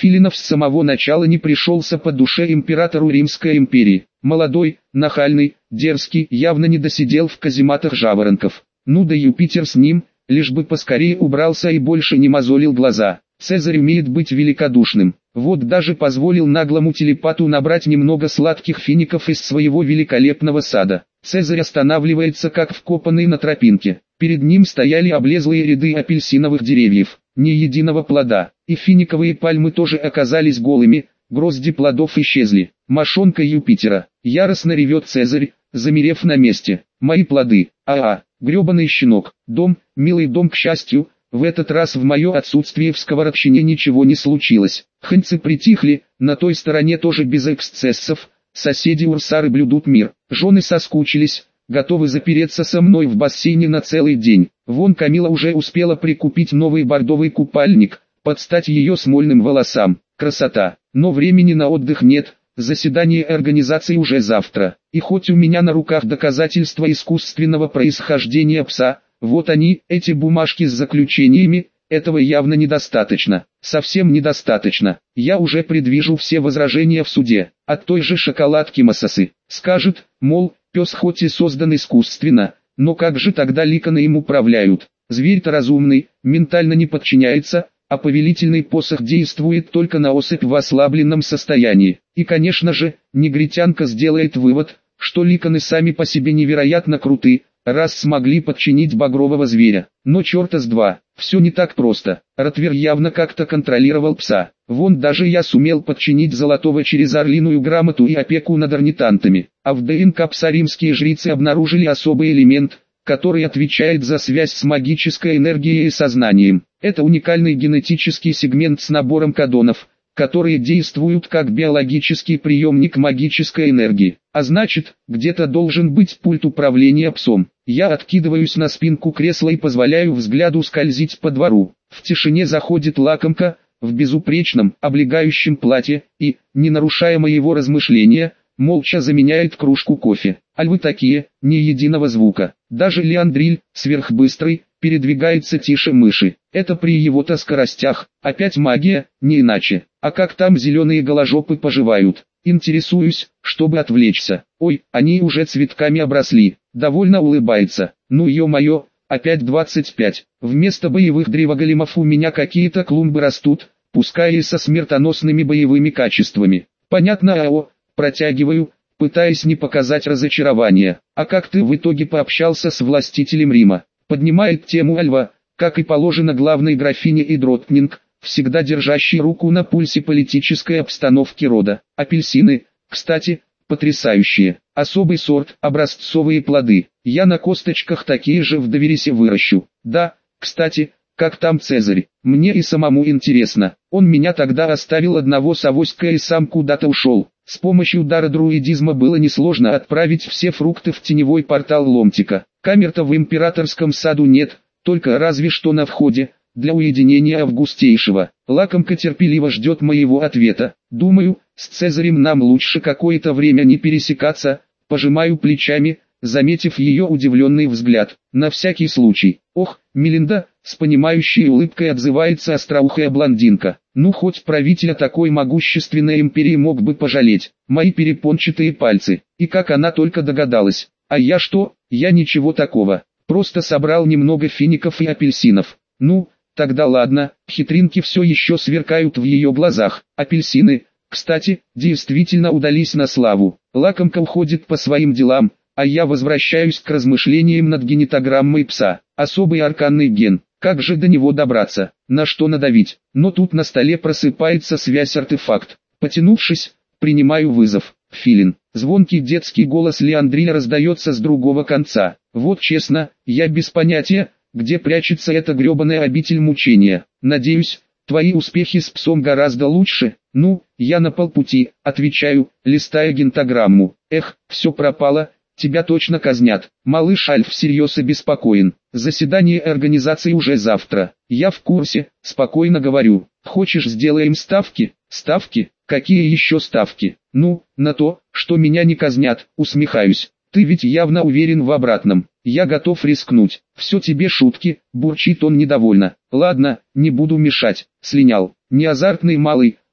Филинов с самого начала не пришелся по душе императору Римской империи. Молодой, нахальный, дерзкий, явно не досидел в казематах жаворонков. Ну да Юпитер с ним, лишь бы поскорее убрался и больше не мозолил глаза. Цезарь умеет быть великодушным. Вот даже позволил наглому телепату набрать немного сладких фиников из своего великолепного сада. Цезарь останавливается как вкопанный на тропинке. Перед ним стояли облезлые ряды апельсиновых деревьев, ни единого плода, и финиковые пальмы тоже оказались голыми, грозди плодов исчезли. Мошонка Юпитера, яростно ревет Цезарь, замерев на месте. Мои плоды, гребаный щенок, дом, милый дом, к счастью, в этот раз в мое отсутствие в сковородчине ничего не случилось. Ханьцы притихли, на той стороне тоже без эксцессов, соседи урсары блюдут мир, жены соскучились, готовы запереться со мной в бассейне на целый день. Вон Камила уже успела прикупить новый бордовый купальник, под стать ее смольным волосам. Красота, но времени на отдых нет, заседание организации уже завтра. И хоть у меня на руках доказательства искусственного происхождения пса, вот они, эти бумажки с заключениями, этого явно недостаточно, совсем недостаточно. Я уже предвижу все возражения в суде, от той же шоколадки Массасы. Скажет, мол, пес хоть и создан искусственно, но как же тогда ликаны им управляют? Зверь-то разумный, ментально не подчиняется, а повелительный посох действует только на особь в ослабленном состоянии. И конечно же, негритянка сделает вывод, что ликаны сами по себе невероятно круты, раз смогли подчинить багрового зверя. Но черта с два, все не так просто. Ротвер явно как-то контролировал пса. Вон даже я сумел подчинить Золотого через орлиную грамоту и опеку над орнитантами. А в ДНК пса римские жрицы обнаружили особый элемент, который отвечает за связь с магической энергией и сознанием. Это уникальный генетический сегмент с набором кодонов, которые действуют как биологический приемник магической энергии. А значит, где-то должен быть пульт управления псом. Я откидываюсь на спинку кресла и позволяю взгляду скользить по двору. В тишине заходит лакомка, в безупречном, облегающем платье, и, не нарушая моего размышления, молча заменяет кружку кофе. А львы такие, ни единого звука. Даже Леандриль, сверхбыстрый, передвигается тише мыши. Это при его-то скоростях. Опять магия, не иначе. А как там зеленые голожопы поживают? Интересуюсь, чтобы отвлечься. Ой, они уже цветками обросли. Довольно улыбается. Ну ё-моё, опять 25. Вместо боевых древоголемов у меня какие-то клумбы растут, пускай и со смертоносными боевыми качествами. Понятно, протягиваю, пытаясь не показать разочарования. А как ты в итоге пообщался с властителем Рима? Поднимает тему Альва, как и положено главной графине Идротнинг, всегда держащей руку на пульсе политической обстановки рода. Апельсины, кстати, потрясающие. Особый сорт, образцовые плоды. Я на косточках такие же в Доверисе выращу. Да, кстати, как там Цезарь? Мне и самому интересно. Он меня тогда оставил одного с авоськой и сам куда-то ушел. С помощью дара друидизма было несложно отправить все фрукты в теневой портал Ломтика. Камер-то в императорском саду нет, только разве что на входе, для уединения августейшего. Лакомка терпеливо ждет моего ответа. Думаю, с Цезарем нам лучше какое-то время не пересекаться, пожимаю плечами, заметив ее удивленный взгляд. На всякий случай. Ох, Мелинда, с понимающей улыбкой отзывается остроухая блондинка. Ну хоть правителя такой могущественной империи мог бы пожалеть. Мои перепончатые пальцы. И как она только догадалась. А я что? Я ничего такого. Просто собрал немного фиников и апельсинов. Ну, тогда ладно. Хитринки все еще сверкают в ее глазах. Апельсины, кстати, действительно удались на славу. Лакомка уходит по своим делам, а я возвращаюсь к размышлениям над генетограммой пса. Особый арканный ген. Как же до него добраться? На что надавить? Но тут на столе просыпается связь-артефакт. Потянувшись, принимаю вызов. Филин. Звонкий детский голос Леандриля раздается с другого конца. Вот честно, я без понятия, где прячется эта гребаная обитель мучения. Надеюсь, твои успехи с псом гораздо лучше. Ну, я на полпути, отвечаю, листая гентограмму. Эх, все пропало, тебя точно казнят. Малыш Альф всерьез обеспокоен. Заседание организации уже завтра. Я в курсе, спокойно говорю. Хочешь, сделаем ставки? Ставки? Какие еще ставки? Ну, на то, что меня не казнят, усмехаюсь. Ты ведь явно уверен в обратном. Я готов рискнуть. Все тебе шутки, бурчит он недовольно. Ладно, не буду мешать. Слинял. Не азартный малый,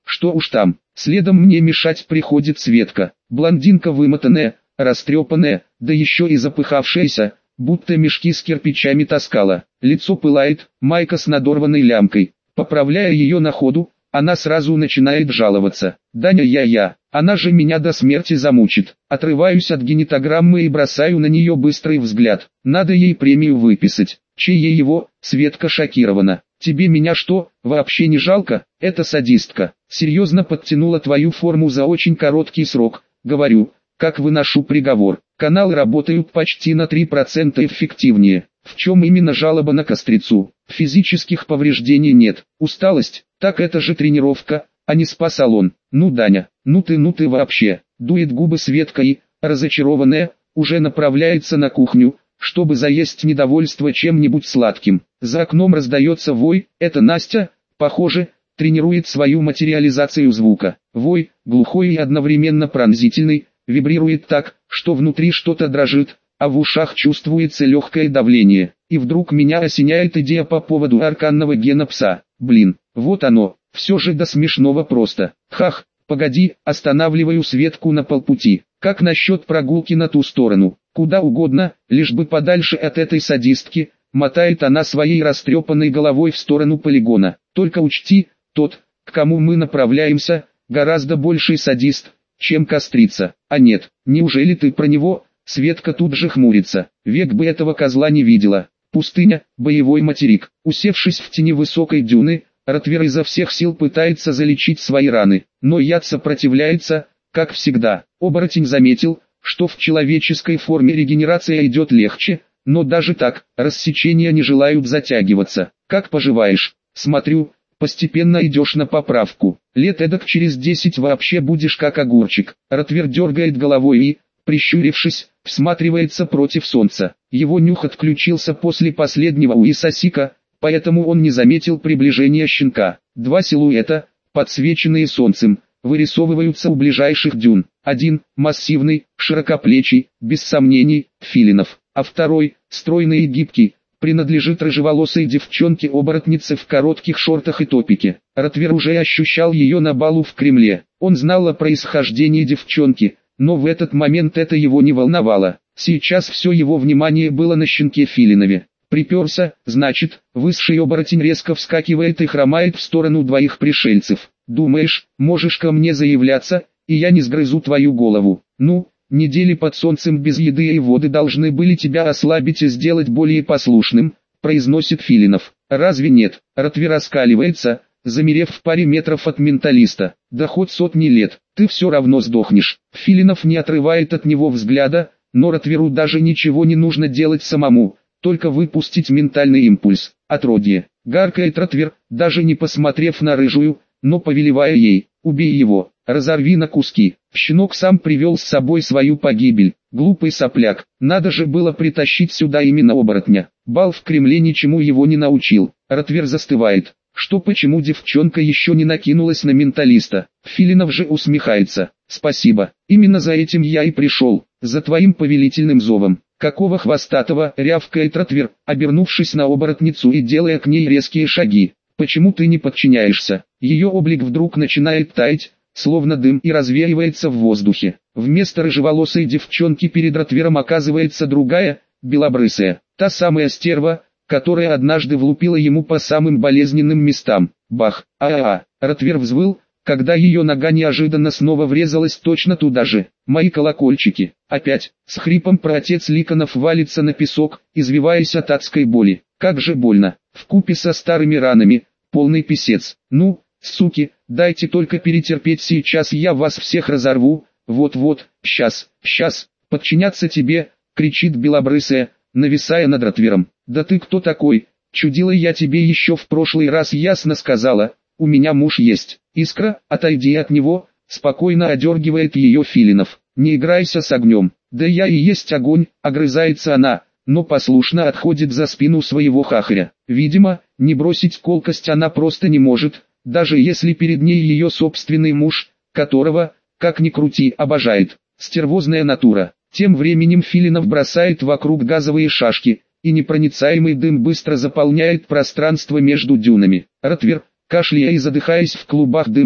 что уж там. Следом мне мешать приходит Светка. Блондинка вымотанная, растрепанная, да еще и запыхавшаяся, будто мешки с кирпичами таскала. Лицо пылает, майка с надорванной лямкой. Поправляя ее на ходу, она сразу начинает жаловаться. «Даня, она же меня до смерти замучит». Отрываюсь от генетограммы и бросаю на нее быстрый взгляд. Надо ей премию выписать. Чьей его? Светка шокирована. «Тебе меня что, вообще не жалко? Это садистка. Серьезно подтянула твою форму за очень короткий срок». Говорю, как выношу приговор. Каналы работают почти на 3% эффективнее. В чем именно жалоба на кострицу? Физических повреждений нет. Усталость? Так это же тренировка, а не спа-салон. Ну Даня, ну ты вообще. Дует губы Светка и, разочарованная, уже направляется на кухню, чтобы заесть недовольство чем-нибудь сладким. За окном раздается вой, это Настя, похоже, тренирует свою материализацию звука. Вой, глухой и одновременно пронзительный, вибрирует так, что внутри что-то дрожит, а в ушах чувствуется легкое давление. И вдруг меня осеняет идея по поводу арканного гена пса. Блин, вот оно, все же до смешного просто. Хах, погоди, останавливаю Светку на полпути. Как насчет прогулки на ту сторону? Куда угодно, лишь бы подальше от этой садистки, мотает она своей растрепанной головой в сторону полигона. Только учти, тот, к кому мы направляемся, гораздо больший садист, чем кострица. А нет, неужели ты про него? Светка тут же хмурится. Век бы этого козла не видела. Пустыня, боевой материк. Усевшись в тени высокой дюны, Ротвер изо всех сил пытается залечить свои раны, но яд сопротивляется, как всегда. Оборотень заметил, что в человеческой форме регенерация идет легче, но даже так, рассечения не желают затягиваться. Как поживаешь? Смотрю, постепенно идешь на поправку. Лет эдак через 10 вообще будешь как огурчик. Ротвер дергает головой и, прищурившись, всматривается против солнца. Его нюх отключился после последнего уисосика, поэтому он не заметил приближения щенка. Два силуэта, подсвеченные солнцем, вырисовываются у ближайших дюн. Один, массивный, широкоплечий, без сомнений, Филинов, а второй, стройный и гибкий, принадлежит рыжеволосой девчонке-оборотнице в коротких шортах и топике. Ротвер уже ощущал ее на балу в Кремле. Он знал о происхождении девчонки, но в этот момент это его не волновало. Сейчас все его внимание было на щенке Филинове. Приперся, значит, высший оборотень резко вскакивает и хромает в сторону двоих пришельцев. Думаешь, можешь ко мне заявляться, и я не сгрызу твою голову? Ну, недели под солнцем без еды и воды должны были тебя ослабить и сделать более послушным, произносит Филинов. Разве нет? Ротвер раскаливается, замерев в паре метров от менталиста. Да хоть сотни лет, ты все равно сдохнешь. Филинов не отрывает от него взгляда, но Ротверу даже ничего не нужно делать самому, только выпустить ментальный импульс. Отродье, гаркает Ротвер, даже не посмотрев на рыжую, но повелевая ей: убей его, разорви на куски. Щенок сам привел с собой свою погибель. Глупый сопляк, надо же было притащить сюда именно оборотня. Бал в Кремле ничему его не научил. Ротвер застывает. Что почему девчонка еще не накинулась на менталиста? Филинов же усмехается. Спасибо, именно за этим я и пришел, за твоим повелительным зовом. Какого хвостатого, рявкает Ротвер, обернувшись на оборотницу и делая к ней резкие шаги. Почему ты не подчиняешься? Ее облик вдруг начинает таять, словно дым, и развеивается в воздухе. Вместо рыжеволосой девчонки перед Ротвером оказывается другая, белобрысая, та самая стерва, которая однажды влупила ему по самым болезненным местам. Бах! Ротвер взвыл, когда ее нога неожиданно снова врезалась точно туда же. Мои колокольчики. Опять, с хрипом праотец Ликонов валится на песок, извиваясь от адской боли. Как же больно, вкупе со старыми ранами, полный писец. Ну, суки, дайте только перетерпеть, сейчас я вас всех разорву. Вот-вот, сейчас, подчиняться тебе, кричит белобрысая, нависая над Ротвером. Да ты кто такой? Чудила, я тебе еще в прошлый раз ясно сказала, у меня муж есть. Искра, отойди от него, спокойно одергивает ее Филинов. Не играйся с огнем. Да я и есть огонь, огрызается она, но послушно отходит за спину своего хахаря. Видимо, не бросить колкость она просто не может, даже если перед ней ее собственный муж, которого, как ни крути, обожает. Стервозная натура. Тем временем Филинов бросает вокруг газовые шашки, и непроницаемый дым быстро заполняет пространство между дюнами. Ротвер, кашляя и задыхаясь в клубах дыма,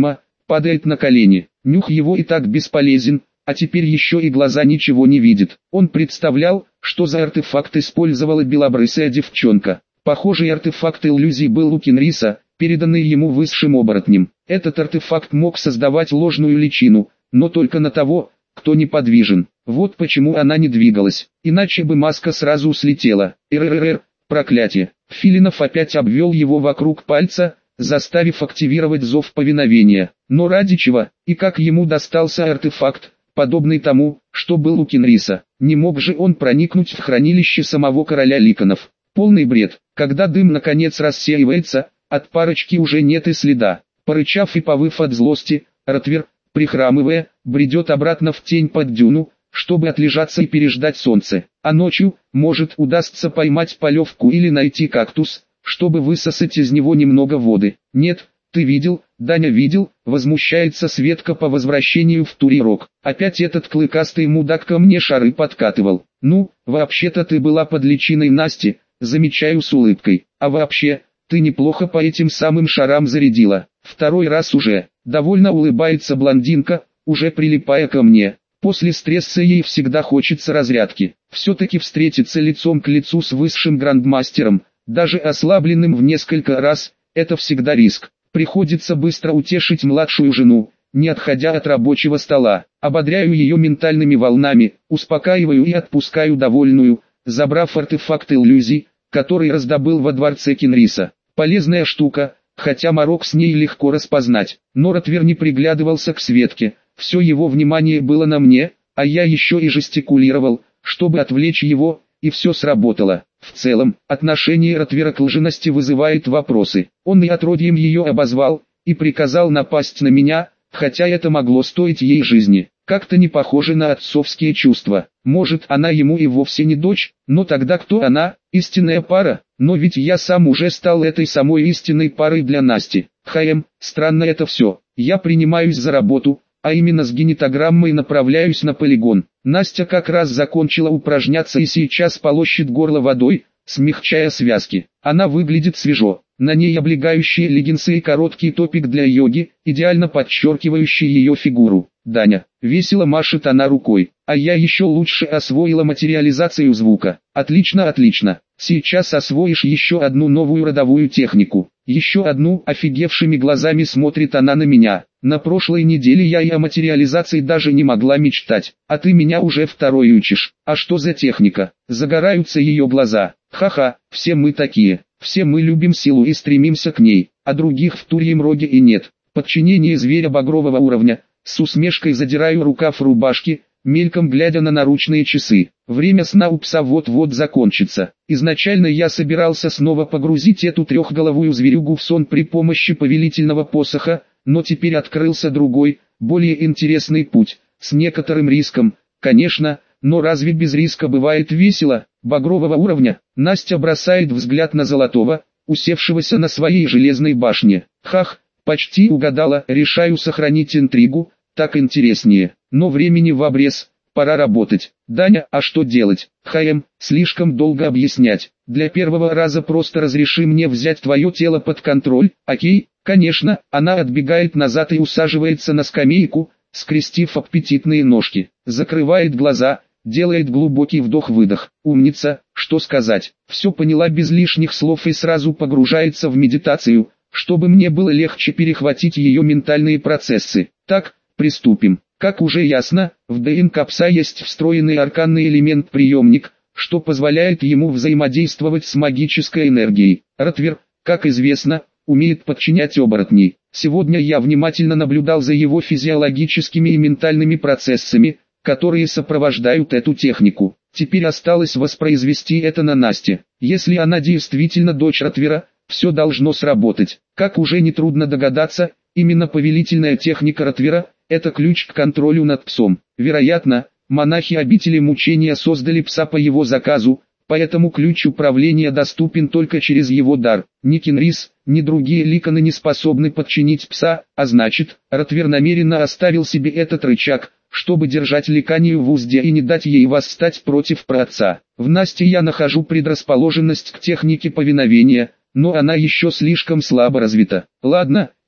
падает на колени. Нюх его и так бесполезен, а теперь еще и глаза ничего не видят. Он представлял, что за артефакт использовала белобрысая девчонка. Похожий артефакт иллюзий был у Кенриса, переданный ему высшим оборотнем. Этот артефакт мог создавать ложную личину, но только на того, кто неподвижен. Вот почему она не двигалась, иначе бы маска сразу слетела. Проклятие. Филинов опять обвел его вокруг пальца, заставив активировать зов повиновения. Но ради чего, и как ему достался артефакт, подобный тому, что был у Кенриса? Не мог же он проникнуть в хранилище самого короля Ликанов? Полный бред. Когда дым наконец рассеивается, от парочки уже нет и следа. Порычав и повыв от злости, Ротвер, прихрамывая, бредет обратно в тень под дюну, чтобы отлежаться и переждать солнце. А ночью, может, удастся поймать полевку или найти кактус, чтобы высосать из него немного воды. Нет, ты видел, Даня видел, возмущается Светка по возвращению в Турирок. Опять этот клыкастый мудак ко мне шары подкатывал. Ну, вообще-то ты была под личиной Насти, замечаю с улыбкой. А вообще, ты неплохо по этим самым шарам зарядила. Второй раз уже. Довольно улыбается блондинка, уже прилипая ко мне. После стресса ей всегда хочется разрядки. Все-таки встретиться лицом к лицу с высшим грандмастером, даже ослабленным в несколько раз, это всегда риск. Приходится быстро утешить младшую жену, не отходя от рабочего стола. Ободряю ее ментальными волнами, успокаиваю и отпускаю довольную, забрав артефакт иллюзий, который раздобыл во дворце Кенриса. Полезная штука, хотя Марок с ней легко распознать. Но Ротвер не приглядывался к Светке, все его внимание было на мне, а я еще и жестикулировал, чтобы отвлечь его, и все сработало. В целом, отношение Ротвера к лжености вызывает вопросы. Он и отродьем ее обозвал, и приказал напасть на меня, хотя это могло стоить ей жизни. Как-то не похоже на отцовские чувства. Может, она ему и вовсе не дочь, но тогда кто она, истинная пара? Но ведь я сам уже стал этой самой истинной парой для Насти. Странно это все. Я принимаюсь за работу, а именно с генетограммой направляюсь на полигон. Настя как раз закончила упражняться и сейчас полощет горло водой, смягчая связки. Она выглядит свежо. На ней облегающие леггинсы и короткий топик для йоги, идеально подчеркивающий ее фигуру. Даня, весело машет она рукой, а я еще лучше освоила материализацию звука. Отлично, отлично. Сейчас освоишь еще одну новую родовую технику. Еще одну, офигевшими глазами смотрит она на меня. На прошлой неделе я и о материализации даже не могла мечтать, а ты меня уже второй учишь. А что за техника? Загораются ее глаза. Ха-ха, все мы такие. Все мы любим силу и стремимся к ней, а других в Турьем Роге и нет. Подчинение зверя багрового уровня. С усмешкой задираю рукав рубашки, мельком глядя на наручные часы. Время сна у пса вот-вот закончится. Изначально я собирался снова погрузить эту трехголовую зверюгу в сон при помощи повелительного посоха, но теперь открылся другой, более интересный путь, с некоторым риском, конечно, но разве без риска бывает весело? Багрового уровня. Настя бросает взгляд на Золотого, усевшегося на своей железной башне. Хах, почти угадала, решаю сохранить интригу, так интереснее. Но времени в обрез, пора работать. Даня, а что делать? Слишком долго объяснять. Для первого раза просто разреши мне взять твое тело под контроль, окей? Конечно, она отбегает назад и усаживается на скамейку, скрестив аппетитные ножки. Закрывает глаза, делает глубокий вдох-выдох. Умница, что сказать. Все поняла без лишних слов и сразу погружается в медитацию, чтобы мне было легче перехватить ее ментальные процессы. Так, приступим. Как уже ясно, в ДНК пса есть встроенный арканный элемент-приемник, что позволяет ему взаимодействовать с магической энергией. Ротвер, как известно, умеет подчинять оборотней. Сегодня я внимательно наблюдал за его физиологическими и ментальными процессами, которые сопровождают эту технику. Теперь осталось воспроизвести это на Насте. Если она действительно дочь Ротвера, все должно сработать. Как уже нетрудно догадаться, именно повелительная техника Ротвера – это ключ к контролю над псом. Вероятно, монахи обители мучения создали пса по его заказу, поэтому ключ управления доступен только через его дар. Ни Кенрис, ни другие ликаны не способны подчинить пса, а значит, Ротвер намеренно оставил себе этот рычаг, чтобы держать ликанию в узде и не дать ей восстать против праотца. В Насте я нахожу предрасположенность к технике повиновения, но она еще слишком слабо развита. Ладно,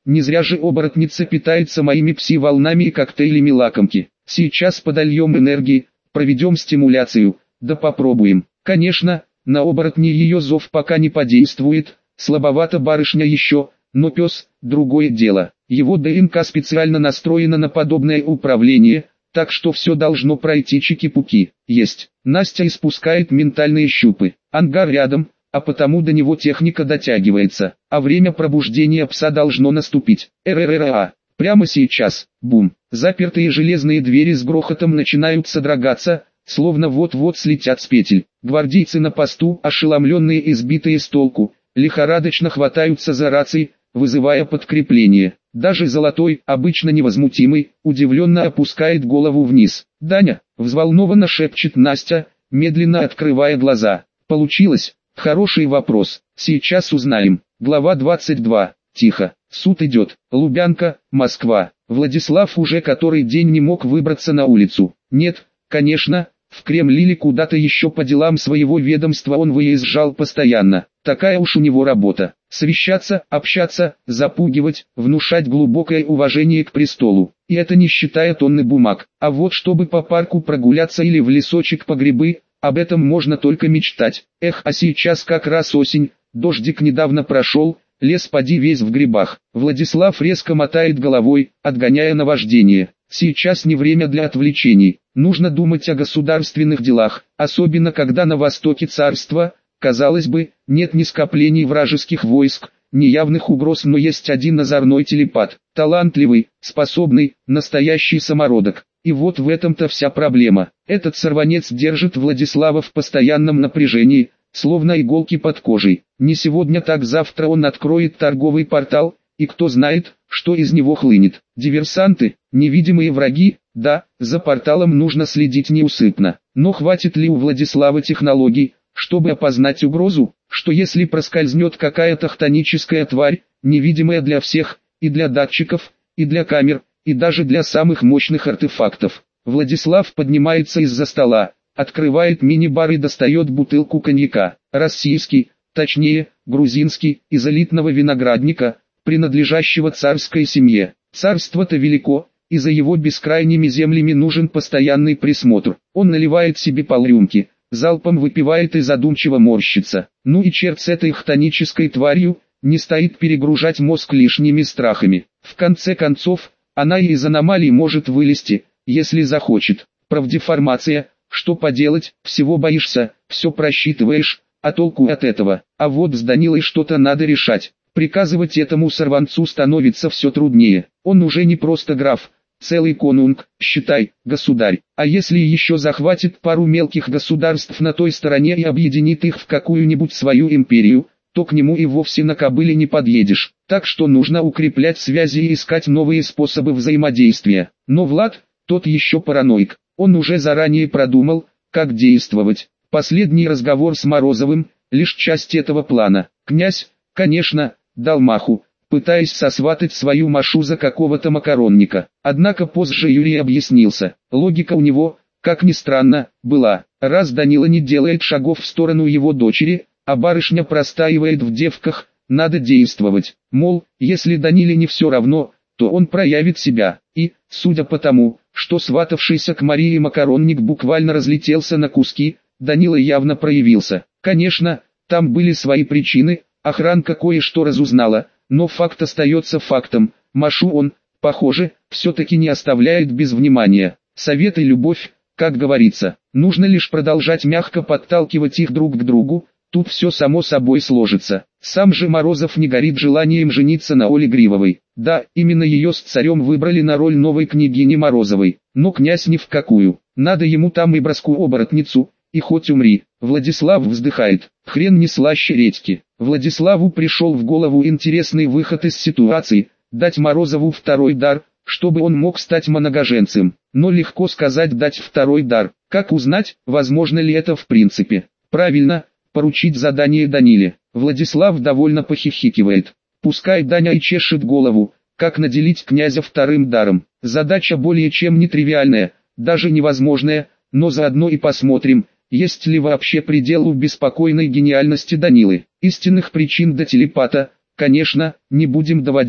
не зря же оборотница питается моими пси-волнами и коктейлями лакомки. Сейчас подольем энергии, проведем стимуляцию, да попробуем. Конечно, на оборотни ее зов пока не подействует, слабовато барышня еще, но пес – другое дело. Его ДНК специально настроена на подобное управление, так что все должно пройти чики-пуки. Есть. Настя испускает ментальные щупы. Ангар рядом, а потому до него техника дотягивается, а время пробуждения пса должно наступить. РРРА. Прямо сейчас. Бум. Запертые железные двери с грохотом начинают содрогаться, словно вот-вот слетят с петель. Гвардейцы на посту, ошеломленные и сбитые с толку, лихорадочно хватаются за рации, вызывая подкрепление. Даже Золотой, обычно невозмутимый, удивленно опускает голову вниз. «Даня!» – взволнованно шепчет Настя, медленно открывая глаза. «Получилось?» «Хороший вопрос. Сейчас узнаем». Глава 22. Тихо. Суд идет. Лубянка, Москва. Владислав уже который день не мог выбраться на улицу. Нет, конечно, в Кремль или куда-то еще по делам своего ведомства он выезжал постоянно. Такая уж у него работа. Совещаться, общаться, запугивать, внушать глубокое уважение к престолу. И это не считая тонны бумаг. А вот чтобы по парку прогуляться или в лесочек по грибы, об этом можно только мечтать. Эх, а сейчас как раз осень, дождик недавно прошел, лес поди весь в грибах. Владислав резко мотает головой, отгоняя наваждение. Сейчас не время для отвлечений. Нужно думать о государственных делах, особенно когда на востоке царства, казалось бы, нет ни скоплений вражеских войск, ни явных угроз, но есть один озорной телепат, талантливый, способный, настоящий самородок. И вот в этом-то вся проблема. Этот сорванец держит Владислава в постоянном напряжении, словно иголки под кожей. Не сегодня, так завтра он откроет торговый портал, и кто знает, что из него хлынет. Диверсанты, невидимые враги, да, за порталом нужно следить неусыпно. Но хватит ли у Владислава технологий, чтобы опознать угрозу, что если проскользнет какая-то хтоническая тварь, невидимая для всех, и для датчиков, и для камер, и даже для самых мощных артефактов. Владислав поднимается из-за стола, открывает мини-бар и достает бутылку коньяка. Российский, точнее, грузинский, из элитного виноградника, принадлежащего царской семье. Царство-то велико, и за его бескрайними землями нужен постоянный присмотр. Он наливает себе полрюмки, залпом выпивает и задумчиво морщится. Ну и черт с этой хтонической тварью, не стоит перегружать мозг лишними страхами. В конце концов, она и из аномалий может вылезти, если захочет. Правдеформация, что поделать, всего боишься, все просчитываешь, а толку от этого. А вот с Данилой что-то надо решать. Приказывать этому сорванцу становится все труднее. Он уже не просто граф, целый конунг, считай, государь. А если еще захватит пару мелких государств на той стороне и объединит их в какую-нибудь свою империю, то к нему и вовсе на кобыле не подъедешь. Так что нужно укреплять связи и искать новые способы взаимодействия. Но Влад, тот еще параноик, он уже заранее продумал, как действовать. Последний разговор с Морозовым – лишь часть этого плана. Князь, конечно, дал маху, пытаясь сосватать свою Машу за какого-то макаронника. Однако позже Юрий объяснился. Логика у него, как ни странно, была. Раз Данила не делает шагов в сторону его дочери, а барышня простаивает в девках, надо действовать. Мол, если Даниле не все равно, то он проявит себя. И, судя по тому, что сватавшийся к Марии макаронник буквально разлетелся на куски, Данила явно проявился. Конечно, там были свои причины, охранка кое-что разузнала, но факт остается фактом. Машу он, похоже, все-таки не оставляет без внимания. Совет и любовь, как говорится, нужно лишь продолжать мягко подталкивать их друг к другу, тут все само собой сложится. Сам же Морозов не горит желанием жениться на Оле Гривовой. Да, именно ее с царем выбрали на роль новой княгини Морозовой, но князь ни в какую. Надо ему там и броску-оборотницу, и хоть умри. Владислав вздыхает, хрен не слаще редьки. Владиславу пришел в голову интересный выход из ситуации, дать Морозову второй дар, чтобы он мог стать многоженцем. Но легко сказать дать второй дар. Как узнать, возможно ли это в принципе? Правильно, поручить задание Даниле. Владислав довольно похихикивает. Пускай Даня и чешет голову, как наделить князя вторым даром. Задача более чем нетривиальная, даже невозможная, но заодно и посмотрим, есть ли вообще предел у беспокойной гениальности Данилы. Истинных причин до телепата, конечно, не будем доводить.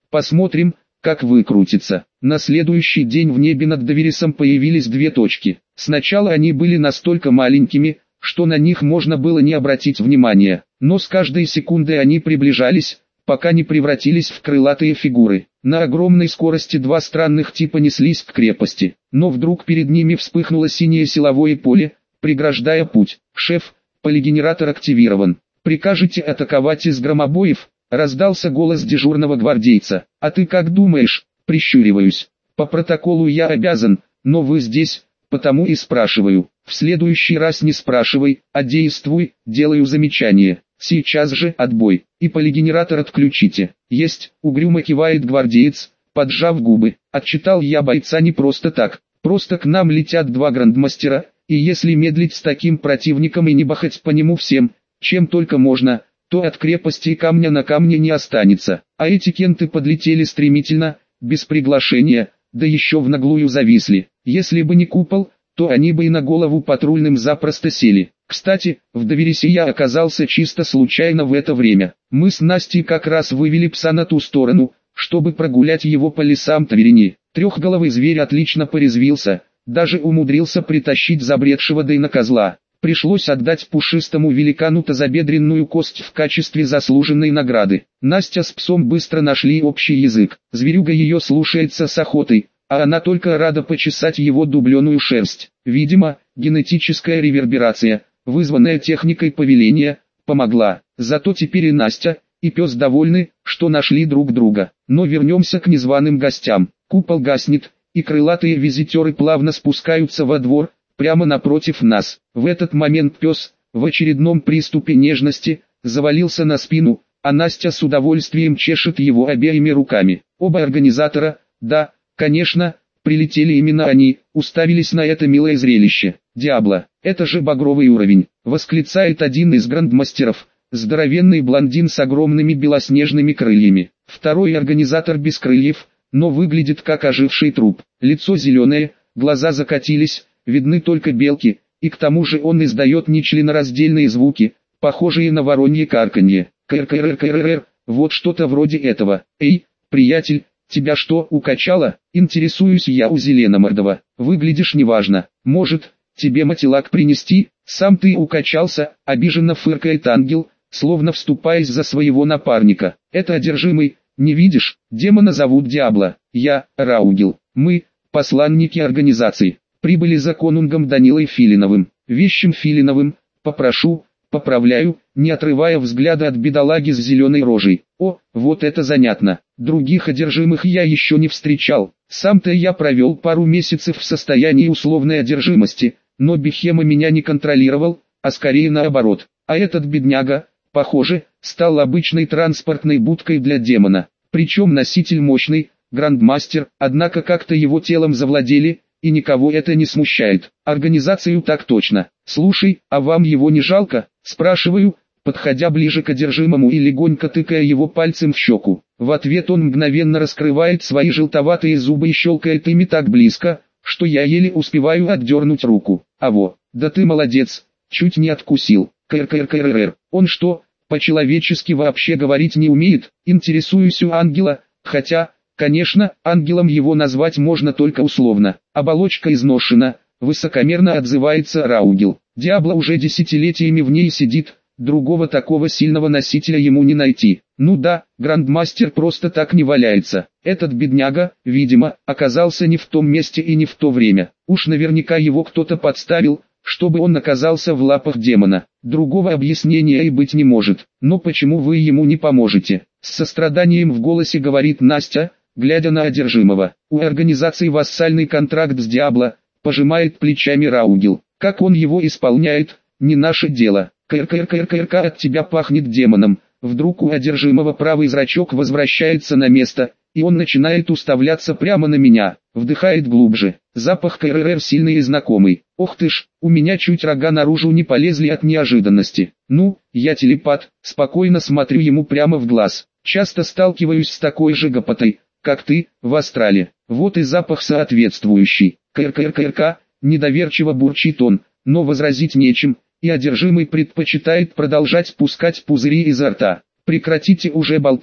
Посмотрим, как выкрутится. На следующий день в небе над Доверисом появились две точки. Сначала они были настолько маленькими, что на них можно было не обратить внимания, но с каждой секундой они приближались, пока не превратились в крылатые фигуры. На огромной скорости два странных типа неслись к крепости, но вдруг перед ними вспыхнуло синее силовое поле, преграждая путь. «Шеф, полигенератор активирован. Прикажете атаковать из громобоев?» — раздался голос дежурного гвардейца. «А ты как думаешь?» — прищуриваюсь. «По протоколу я обязан, но вы здесь, потому и спрашиваю. В следующий раз не спрашивай, а действуй», — делаю замечание. «Сейчас же отбой, и полигенератор отключите». «Есть», — угрюмо кивает гвардеец, поджав губы. «Отчитал я бойца не просто так. Просто к нам летят два грандмастера, и если медлить с таким противником и не бахать по нему всем, чем только можно, то от крепости камня на камне не останется». А эти кенты подлетели стремительно, без приглашения, да еще в наглую зависли. Если бы не купол, то они бы и на голову патрульным запросто сели. Кстати, в Доверисе я оказался чисто случайно в это время. Мы с Настей как раз вывели пса на ту сторону, чтобы прогулять его по лесам Таверни. Трехголовый зверь отлично порезвился, даже умудрился притащить забредшего Дейна козла. Пришлось отдать пушистому великану тазобедренную кость в качестве заслуженной награды. Настя с псом быстро нашли общий язык. Зверюга ее слушается с охотой, а она только рада почесать его дубленую шерсть. Видимо, генетическая реверберация, вызванная техникой повеления, помогла. Зато теперь и Настя, и пес довольны, что нашли друг друга. Но вернемся к незваным гостям. Купол гаснет, и крылатые визитеры плавно спускаются во двор, прямо напротив нас. В этот момент пес, в очередном приступе нежности, завалился на спину, а Настя с удовольствием чешет его обеими руками. Оба организатора, да, конечно, прилетели именно они, уставились на это милое зрелище. «Диабло, это же багровый уровень!» — восклицает один из грандмастеров, здоровенный блондин с огромными белоснежными крыльями. Второй организатор без крыльев, но выглядит как оживший труп. Лицо зеленое, глаза закатились, видны только белки, и к тому же он издает нечленораздельные звуки, похожие на воронье карканье. Кр-кр-кр-кр-кр, вот что-то вроде этого. «Эй, приятель, тебя что, укачало?» — интересуюсь я у Зеленомордова. «Выглядишь неважно. Может, тебе мотилак принести?» «Сам ты укачался», — обиженно фыркает ангел, словно вступаясь за своего напарника. «Это одержимый, не видишь? Демона зовут Диабло. Я, Раугил. Мы, посланники организации, прибыли за конунгом Данилой Филиновым. Вещим Филиновым, попрошу, поправляю, не отрывая взгляда от бедолаги с зеленой рожей. О, вот это занятно. Других одержимых я еще не встречал. Сам-то я провел пару месяцев в состоянии условной одержимости, но Бехема меня не контролировал, а скорее наоборот. А этот бедняга, похоже, стал обычной транспортной будкой для демона. Причем носитель мощный, грандмастер, однако как-то его телом завладели, и никого это не смущает. Организацию так точно. «Слушай, а вам его не жалко?» – спрашиваю, подходя ближе к одержимому и легонько тыкая его пальцем в щеку. В ответ он мгновенно раскрывает свои желтоватые зубы и щелкает ими так близко, что я еле успеваю отдернуть руку. «Аво, да ты молодец, чуть не откусил». Кр-кр-кр-кр. Он что, по-человечески вообще говорить не умеет? Интересуюсь у ангела, хотя, конечно, ангелом его назвать можно только условно. Оболочка изношена, высокомерно отзывается Раугил. Диабло уже десятилетиями в ней сидит, другого такого сильного носителя ему не найти. Ну да, грандмастер просто так не валяется. Этот бедняга, видимо, оказался не в том месте и не в то время. Уж наверняка его кто-то подставил, чтобы он оказался в лапах демона. Другого объяснения и быть не может. Но почему вы ему не поможете? С состраданием в голосе говорит Настя, глядя на одержимого. У организации вассальный контракт с Диабло, пожимает плечами Раугил. Как он его исполняет, не наше дело. Кр-кр-кр-кр, от тебя пахнет демоном. Вдруг у одержимого правый зрачок возвращается на место, и он начинает уставляться прямо на меня. Вдыхает глубже. Запах КРР сильный и знакомый. Ох ты ж, у меня чуть рога наружу не полезли от неожиданности. Ну, я телепат, спокойно смотрю ему прямо в глаз. Часто сталкиваюсь с такой же гопотой, как ты, в астрале. Вот и запах соответствующий. Кр-кр-кр-кр, недоверчиво бурчит он, но возразить нечем, и одержимый предпочитает продолжать пускать пузыри изо рта. Прекратите уже болтать,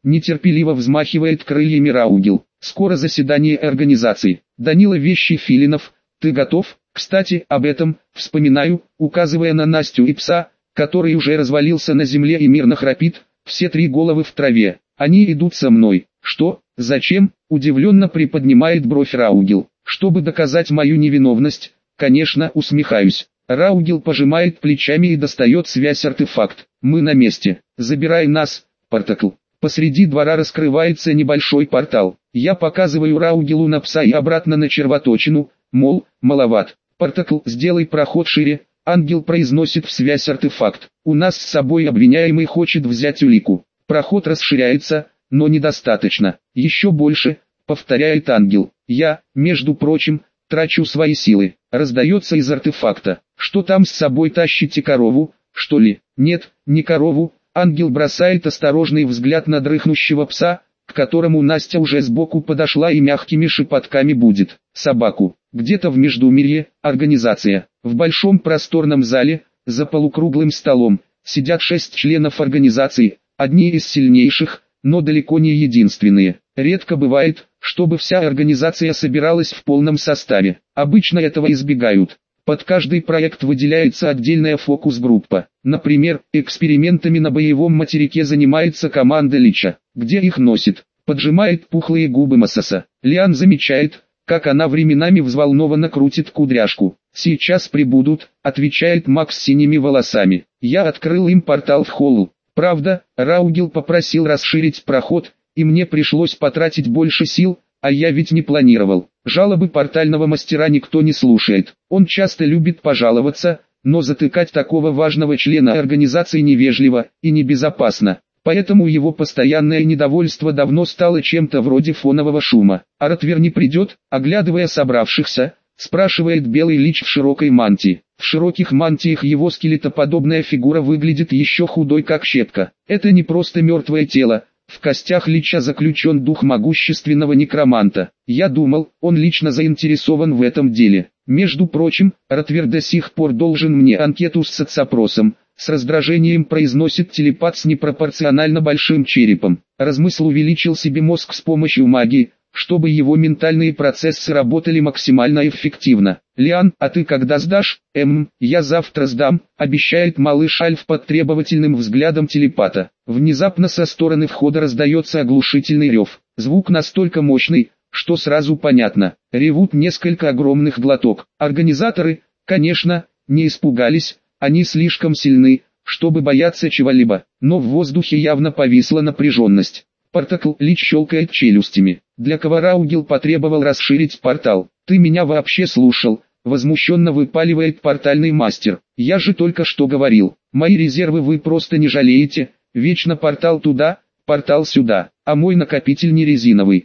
нетерпеливо взмахивает крыльями Раугил. Скоро заседание организации. Данила вещи Филинов, ты готов? Кстати, об этом, вспоминаю, указывая на Настю и пса, который уже развалился на земле и мирно храпит, все три головы в траве. Они идут со мной. Что? Зачем? Удивленно приподнимает бровь Раугил. Чтобы доказать мою невиновность, конечно, усмехаюсь. Раугил пожимает плечами и достает связь-артефакт. Мы на месте. Забирай нас, Партакл. Посреди двора раскрывается небольшой портал. Я показываю Раугилу на пса и обратно на червоточину, мол, маловат. Партакл, сделай проход шире. Ангел произносит в связь артефакт. У нас с собой обвиняемый хочет взять улику. Проход расширяется, но недостаточно. Еще больше, повторяет ангел. Я, между прочим, трачу свои силы. Раздается из артефакта. Что там с собой тащите, корову, что ли? Нет, не корову. Ангел бросает осторожный взгляд на дрыхнущего пса, к которому Настя уже сбоку подошла и мягкими шепотками будет. Собаку. Где-то в Междумирье, организация. В большом просторном зале, за полукруглым столом, сидят 6 членов организации, одни из сильнейших, но далеко не единственные. Редко бывает, чтобы вся организация собиралась в полном составе. Обычно этого избегают. Под каждый проект выделяется отдельная фокус-группа. Например, экспериментами на боевом материке занимается команда Лича. Где их носит? Поджимает пухлые губы Масаса. Лиан замечает, как она временами взволнованно крутит кудряшку. «Сейчас прибудут», — отвечает Макс с синими волосами. «Я открыл им портал в холл. Правда, Раугил попросил расширить проход, и мне пришлось потратить больше сил, а я ведь не планировал. Жалобы портального мастера никто не слушает. Он часто любит пожаловаться, но затыкать такого важного члена организации невежливо и небезопасно. Поэтому его постоянное недовольство давно стало чем-то вроде фонового шума. А Ратвер не придет, оглядывая собравшихся, спрашивает белый лич в широкой мантии. В широких мантиях его скелетоподобная фигура выглядит еще худой как щепка. Это не просто мертвое тело. В костях лича заключен дух могущественного некроманта. Я думал, он лично заинтересован в этом деле. Между прочим, Ратвер до сих пор должен мне анкету с соцопросом. С раздражением произносит телепат с непропорционально большим черепом. Размысл увеличил себе мозг с помощью магии, чтобы его ментальные процессы работали максимально эффективно. «Лиан, а ты когда сдашь?» Я завтра сдам», обещает малыш Альф под требовательным взглядом телепата. Внезапно со стороны входа раздается оглушительный рев. Звук настолько мощный, что сразу понятно. Ревут несколько огромных глоток. Организаторы, конечно, не испугались, они слишком сильны, чтобы бояться чего-либо. Но в воздухе явно повисла напряженность. Партакл Лич щелкает челюстями. Для кого Раугил потребовал расширить портал? «Ты меня вообще слушал?» Возмущенно выпаливает портальный мастер. «Я же только что говорил, мои резервы вы просто не жалеете, вечно портал туда, портал сюда, а мой накопитель не резиновый».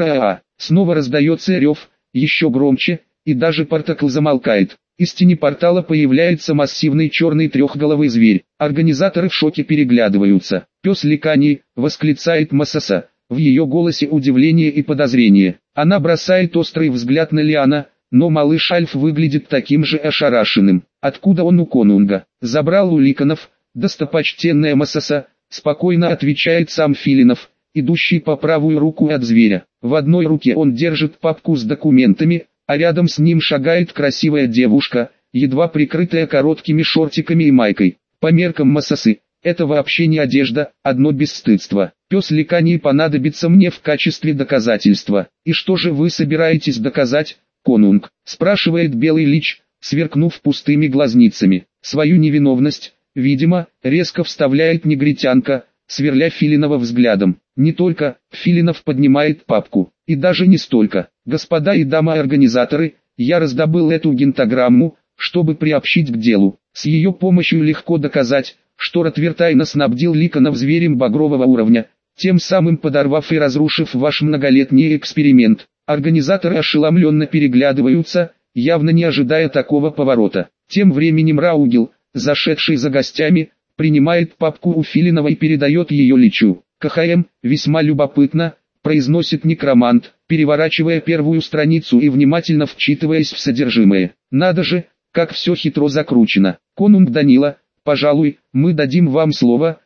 Снова раздается рев, еще громче, и даже Партакл замолкает. Из тени портала появляется массивный черный трехголовый зверь. Организаторы в шоке переглядываются. «Пес Ликани!» — восклицает Масаса. В ее голосе удивление и подозрение. Она бросает острый взгляд на Лиана, но малыш Альф выглядит таким же ошарашенным. Откуда он у конунга? Забрал у Ликанов, достопочтенная Масаса, спокойно отвечает сам Филинов, идущий по правую руку от зверя. В одной руке он держит папку с документами, а рядом с ним шагает красивая девушка, едва прикрытая короткими шортиками и майкой. По меркам Масасы, это вообще не одежда, одно бесстыдство. «Пес Ликани понадобится мне в качестве доказательства». «И что же вы собираетесь доказать, конунг?» — спрашивает белый лич, сверкнув пустыми глазницами. «Свою невиновность, видимо», — резко вставляет негритянка, сверля Филинова взглядом. «Не только», — Филинов поднимает папку, — «и даже не столько. Господа и дамы-организаторы, я раздобыл эту гентограмму, чтобы приобщить к делу. С ее помощью легко доказать, что Ратвер тайно снабдил Ликанов зверем багрового уровня, тем самым подорвав и разрушив ваш многолетний эксперимент». Организаторы ошеломленно переглядываются, явно не ожидая такого поворота. Тем временем Раугил, зашедший за гостями, принимает папку у Филинова и передает ее личу. «КХМ, весьма любопытно», — произносит некромант, переворачивая первую страницу и внимательно вчитываясь в содержимое. «Надо же, как все хитро закручено. Конунг Данила, пожалуй, мы дадим вам слово»,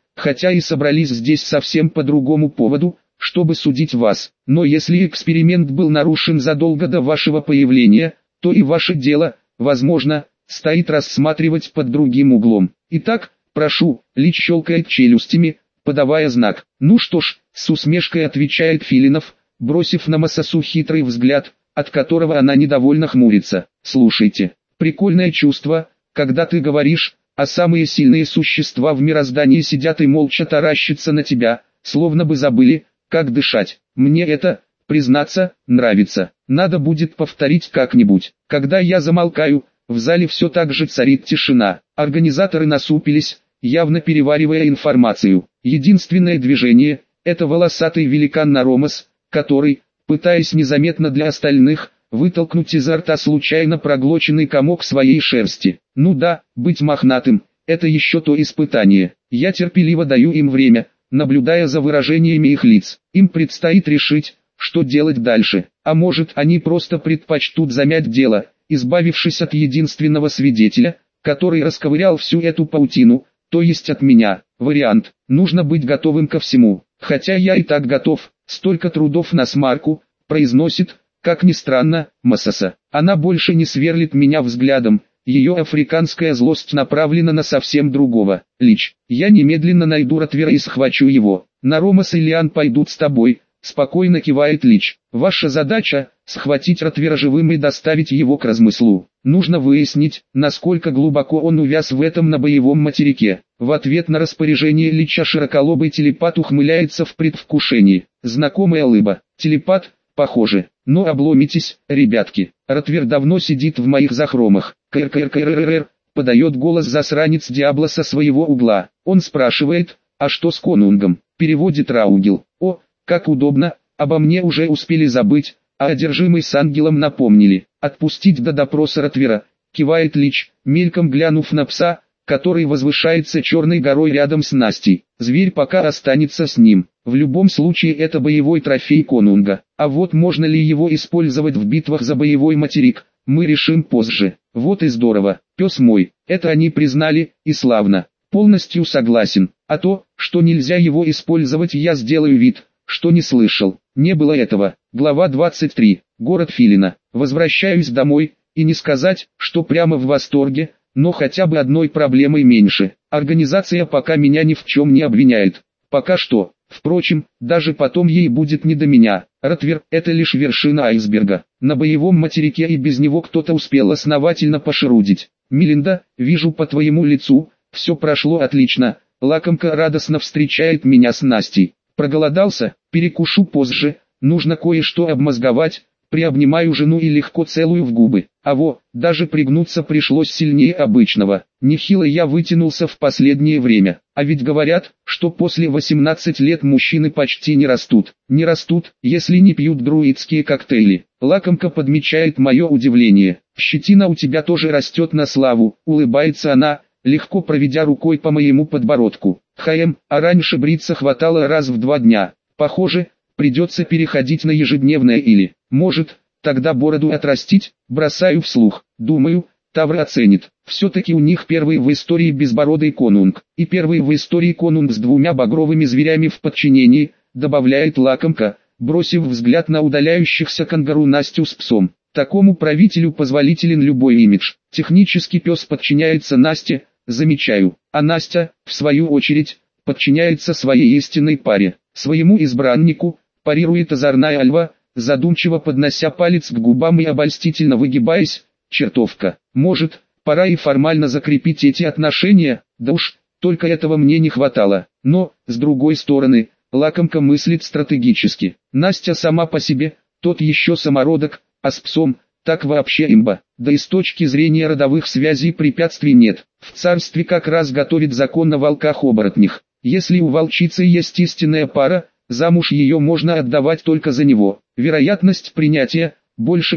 хотя и собрались здесь совсем по другому поводу, чтобы судить вас. Но если эксперимент был нарушен задолго до вашего появления, то и ваше дело, возможно, стоит рассматривать под другим углом. Итак, прошу, Лич щелкает челюстями, подавая знак. Ну что ж, с усмешкой отвечает Филинов, бросив на Масасу хитрый взгляд, от которого она недовольно хмурится. Слушайте, прикольное чувство, когда ты говоришь, а самые сильные существа в мироздании сидят и молча таращатся на тебя, словно бы забыли, как дышать. Мне это, признаться, нравится. Надо будет повторить как-нибудь. Когда я замолкаю, в зале все так же царит тишина. Организаторы насупились, явно переваривая информацию. Единственное движение – это волосатый великан Наромас, который, пытаясь незаметно для остальных, вытолкнуть изо рта случайно проглоченный комок своей шерсти. Ну да, быть мохнатым – это еще то испытание. Я терпеливо даю им время, наблюдая за выражениями их лиц. Им предстоит решить, что делать дальше. А может, они просто предпочтут замять дело, избавившись от единственного свидетеля, который расковырял всю эту паутину, то есть от меня. Вариант: нужно быть готовым ко всему. Хотя я и так готов, столько трудов на смарку, произносит, как ни странно, Масаса. Она больше не сверлит меня взглядом, ее африканская злость направлена на совсем другого. Лич, я немедленно найду Ротвера и схвачу его. Наромас и Лиан пойдут с тобой, спокойно кивает Лич. Ваша задача – схватить Ротвера живым и доставить его к размыслу. Нужно выяснить, насколько глубоко он увяз в этом на боевом материке. В ответ на распоряжение Лича широколобый телепат ухмыляется в предвкушении. Знакомая улыба. Телепат, похоже. Но обломитесь, ребятки. Ротвер давно сидит в моих захромах. Кэр-кэр-кэр-кэр-кэр, подает голос засранец Диабло со своего угла. Он спрашивает, а что с конунгом? Переводит Раугил. О, как удобно, обо мне уже успели забыть, а одержимый с ангелом напомнили. Отпустить до допроса Ротвера, кивает Лич, мельком глянув на пса, который возвышается черной горой рядом с Настей. Зверь пока останется с ним. В любом случае это боевой трофей конунга. А вот можно ли его использовать в битвах за боевой материк, мы решим позже. Вот и здорово, пес мой, это они признали, и славно. Полностью согласен. А то, что нельзя его использовать, я сделаю вид, что не слышал. Не было этого. Глава 23. Город Филина. Возвращаюсь домой, и не сказать, что прямо в восторге, но хотя бы одной проблемой меньше. Организация пока меня ни в чем не обвиняет. Пока что. Впрочем, даже потом ей будет не до меня. Ротвер – это лишь вершина айсберга. На боевом материке и без него кто-то успел основательно пошерудить. Мелинда, вижу по твоему лицу, все прошло отлично. Лакомка радостно встречает меня с Настей. Проголодался, перекушу позже, нужно кое-что обмозговать. Приобнимаю жену и легко целую в губы. Даже пригнуться пришлось сильнее обычного. Нехило я вытянулся в последнее время. А ведь говорят, что после 18 лет мужчины почти не растут. Не растут, если не пьют друидские коктейли. Лакомка подмечает мое удивление. Щетина у тебя тоже растет на славу, улыбается она, легко проведя рукой по моему подбородку. А раньше бриться хватало раз в 2 дня. Похоже, придется переходить на ежедневное или, может, тогда бороду отрастить, бросаю вслух. Думаю, Тавр оценит. Все-таки у них первый в истории безбородый конунг, и первый в истории конунг с 2 багровыми зверями в подчинении, добавляет Лакомка, бросив взгляд на удаляющихся кангару Настю с псом. Такому правителю позволителен любой имидж. Технически пес подчиняется Насте, замечаю, а Настя, в свою очередь, подчиняется своей истинной паре, своему избраннику, парирует озорная Альва, задумчиво поднося палец к губам и обольстительно выгибаясь. Чертовка. Может, пора и формально закрепить эти отношения? Да уж, только этого мне не хватало. Но, с другой стороны, Лакомка мыслит стратегически. Настя сама по себе, тот еще самородок, а с псом, так вообще имба. Да и с точки зрения родовых связей препятствий нет. В царстве как раз готовит закон на волках-оборотнях. Если у волчицы есть истинная пара, замуж ее можно отдавать только за него. Вероятность принятия – больше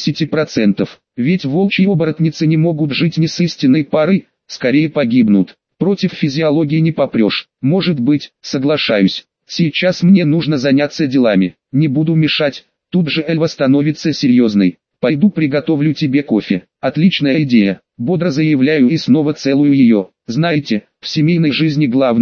50%. Ведь волчьи оборотницы не могут жить ни с истинной парой, скорее погибнут. Против физиологии не попрешь. Может быть, соглашаюсь. Сейчас мне нужно заняться делами. Не буду мешать. Тут же Эльва становится серьезной. Пойду приготовлю тебе кофе. Отличная идея. Бодро заявляю и снова целую ее. Знаете, в семейной жизни главное –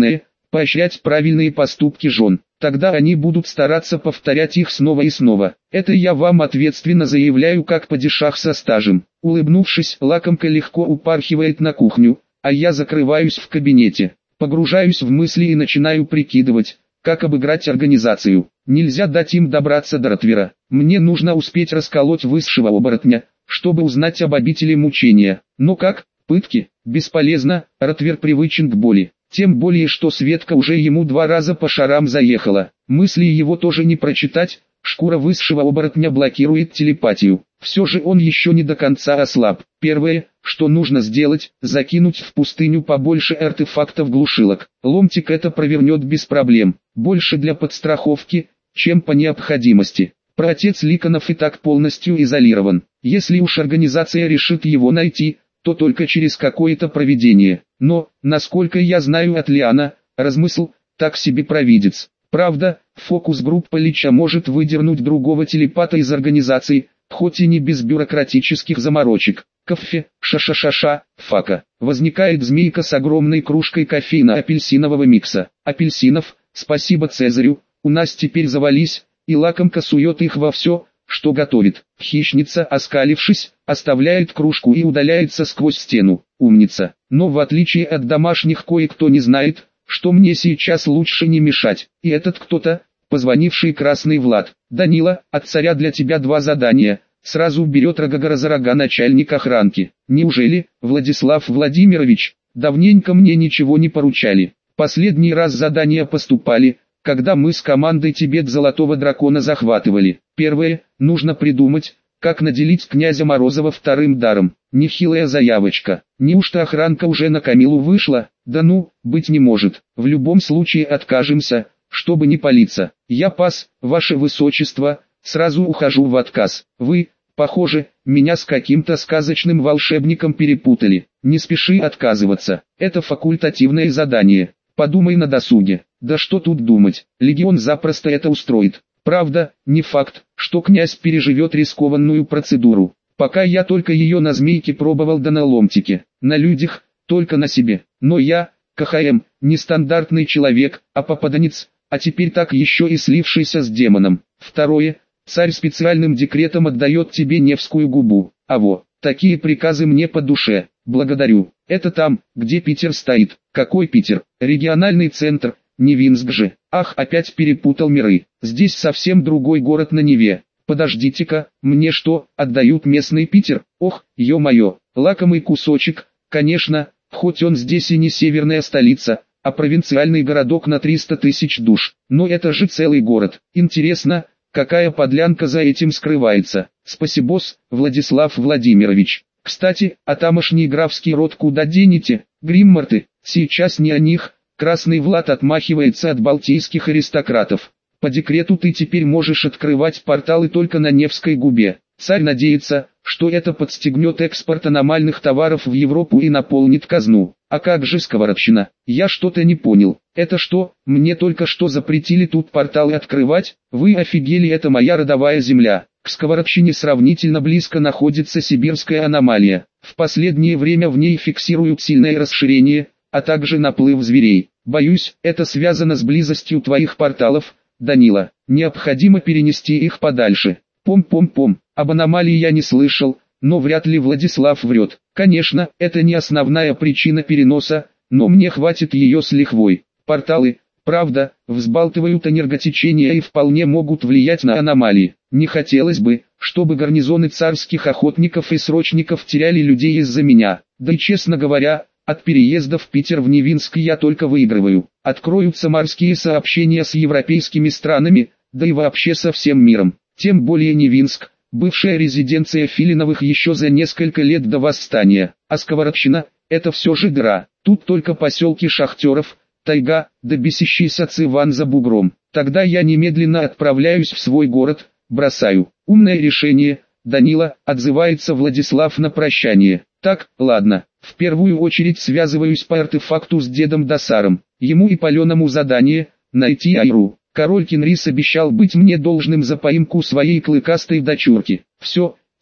поощрять правильные поступки жен. Тогда они будут стараться повторять их снова и снова. Это я вам ответственно заявляю как падишах со стажем. Улыбнувшись, лакомка легко упархивает на кухню, а я закрываюсь в кабинете. Погружаюсь в мысли и начинаю прикидывать, как обыграть организацию. Нельзя дать им добраться до Ротвера. Мне нужно успеть расколоть высшего оборотня, чтобы узнать об обители мучения. Но как? Пытки? Бесполезно, Ротвер привычен к боли. Тем более, что Светка уже ему 2 раза по шарам заехала. Мысли его тоже не прочитать, шкура высшего оборотня блокирует телепатию. Все же он еще не до конца ослаб. Первое, что нужно сделать, закинуть в пустыню побольше артефактов-глушилок. Ломтик это провернет без проблем. Больше для подстраховки, чем по необходимости. Праотец Ликонов и так полностью изолирован. Если уж организация решит его найти, то только через какое-то провидение. Но, насколько я знаю от Лиана, размысл, так себе провидец. Правда, фокус-группа Лича может выдернуть другого телепата из организации, хоть и не без бюрократических заморочек. Кофе, ша-ша-ша-ша, фака. Возникает змейка с огромной кружкой кофейно-апельсинового микса. Апельсинов, спасибо Цезарю, у нас теперь завались, и лакомка сует их во все, что готовит. Хищница, оскалившись, оставляет кружку и удаляется сквозь стену. Умница. Но в отличие от домашних кое-кто не знает, что мне сейчас лучше не мешать. И этот кто-то, позвонивший Красный Влад. Данила, от царя для тебя 2 задания. Сразу берет рога за рога начальник охранки. Неужели, Владислав Владимирович, давненько мне ничего не поручали. Последний раз задания поступали, когда мы с командой Тибет Золотого Дракона захватывали. Первое, нужно придумать, как наделить князя Морозова 2-м даром. Нехилая заявочка. Неужто охранка уже на Камилу вышла? Да ну, быть не может. В любом случае откажемся, чтобы не палиться. Я пас, ваше высочество, сразу ухожу в отказ. Вы, похоже, меня с каким-то сказочным волшебником перепутали. Не спеши отказываться. Это факультативное задание. Подумай на досуге. Да что тут думать, легион запросто это устроит. Правда, не факт, что князь переживет рискованную процедуру. Пока я только ее на змейке пробовал да на ломтике. На людях, только на себе. Но я, КХМ, нестандартный человек, а попаданец, а теперь так еще и слившийся с демоном. Второе, царь специальным декретом отдает тебе Невскую губу. Такие приказы мне по душе. Благодарю. Это там, где Питер стоит. Какой Питер? Региональный центр. Невинск же. Ах, опять перепутал миры. Здесь совсем другой город на Неве. Подождите-ка, мне что, отдают местный Питер? Ох, ё-моё, лакомый кусочек. Конечно, хоть он здесь и не северная столица, а провинциальный городок на 300 тысяч душ. Но это же целый город. Интересно, какая подлянка за этим скрывается. Спасибос, Владислав Владимирович. Кстати, а тамошний графский род куда денете? Гримморты, сейчас не о них. Красный Влад отмахивается от балтийских аристократов. По декрету ты теперь можешь открывать порталы только на Невской губе. Царь надеется, что это подстегнет экспорт аномальных товаров в Европу и наполнит казну. А как же сковородщина? Я что-то не понял. Это что, мне только что запретили тут порталы открывать? Вы офигели, это моя родовая земля. К сковородщине сравнительно близко находится сибирская аномалия. В последнее время в ней фиксируют сильное расширение, а также наплыв зверей. Боюсь, это связано с близостью твоих порталов, Данила. Необходимо перенести их подальше. Пом-пом-пом. Об аномалии я не слышал, но вряд ли Владислав врет. Конечно, это не основная причина переноса, но мне хватит ее с лихвой. Порталы, правда, взбалтывают энерготечения и вполне могут влиять на аномалии. Не хотелось бы, чтобы гарнизоны царских охотников и срочников теряли людей из-за меня. Да и честно говоря, от переезда в Питер в Невинск я только выигрываю. Откроются морские сообщения с европейскими странами, да и вообще со всем миром. Тем более Невинск, бывшая резиденция Филиновых еще за несколько лет до восстания. А сковородщина, это все же дыра. Тут только поселки шахтеров, тайга, да бесящий Иван за бугром. Тогда я немедленно отправляюсь в свой город, бросаю. Умное решение, Данила, отзывается Владислав на прощание. Так, ладно, в первую очередь связываюсь по артефакту с дедом Досаром. Ему и паленому задание – найти Айру. Король Кенрис обещал быть мне должным за поимку своей клыкастой дочурки. Все,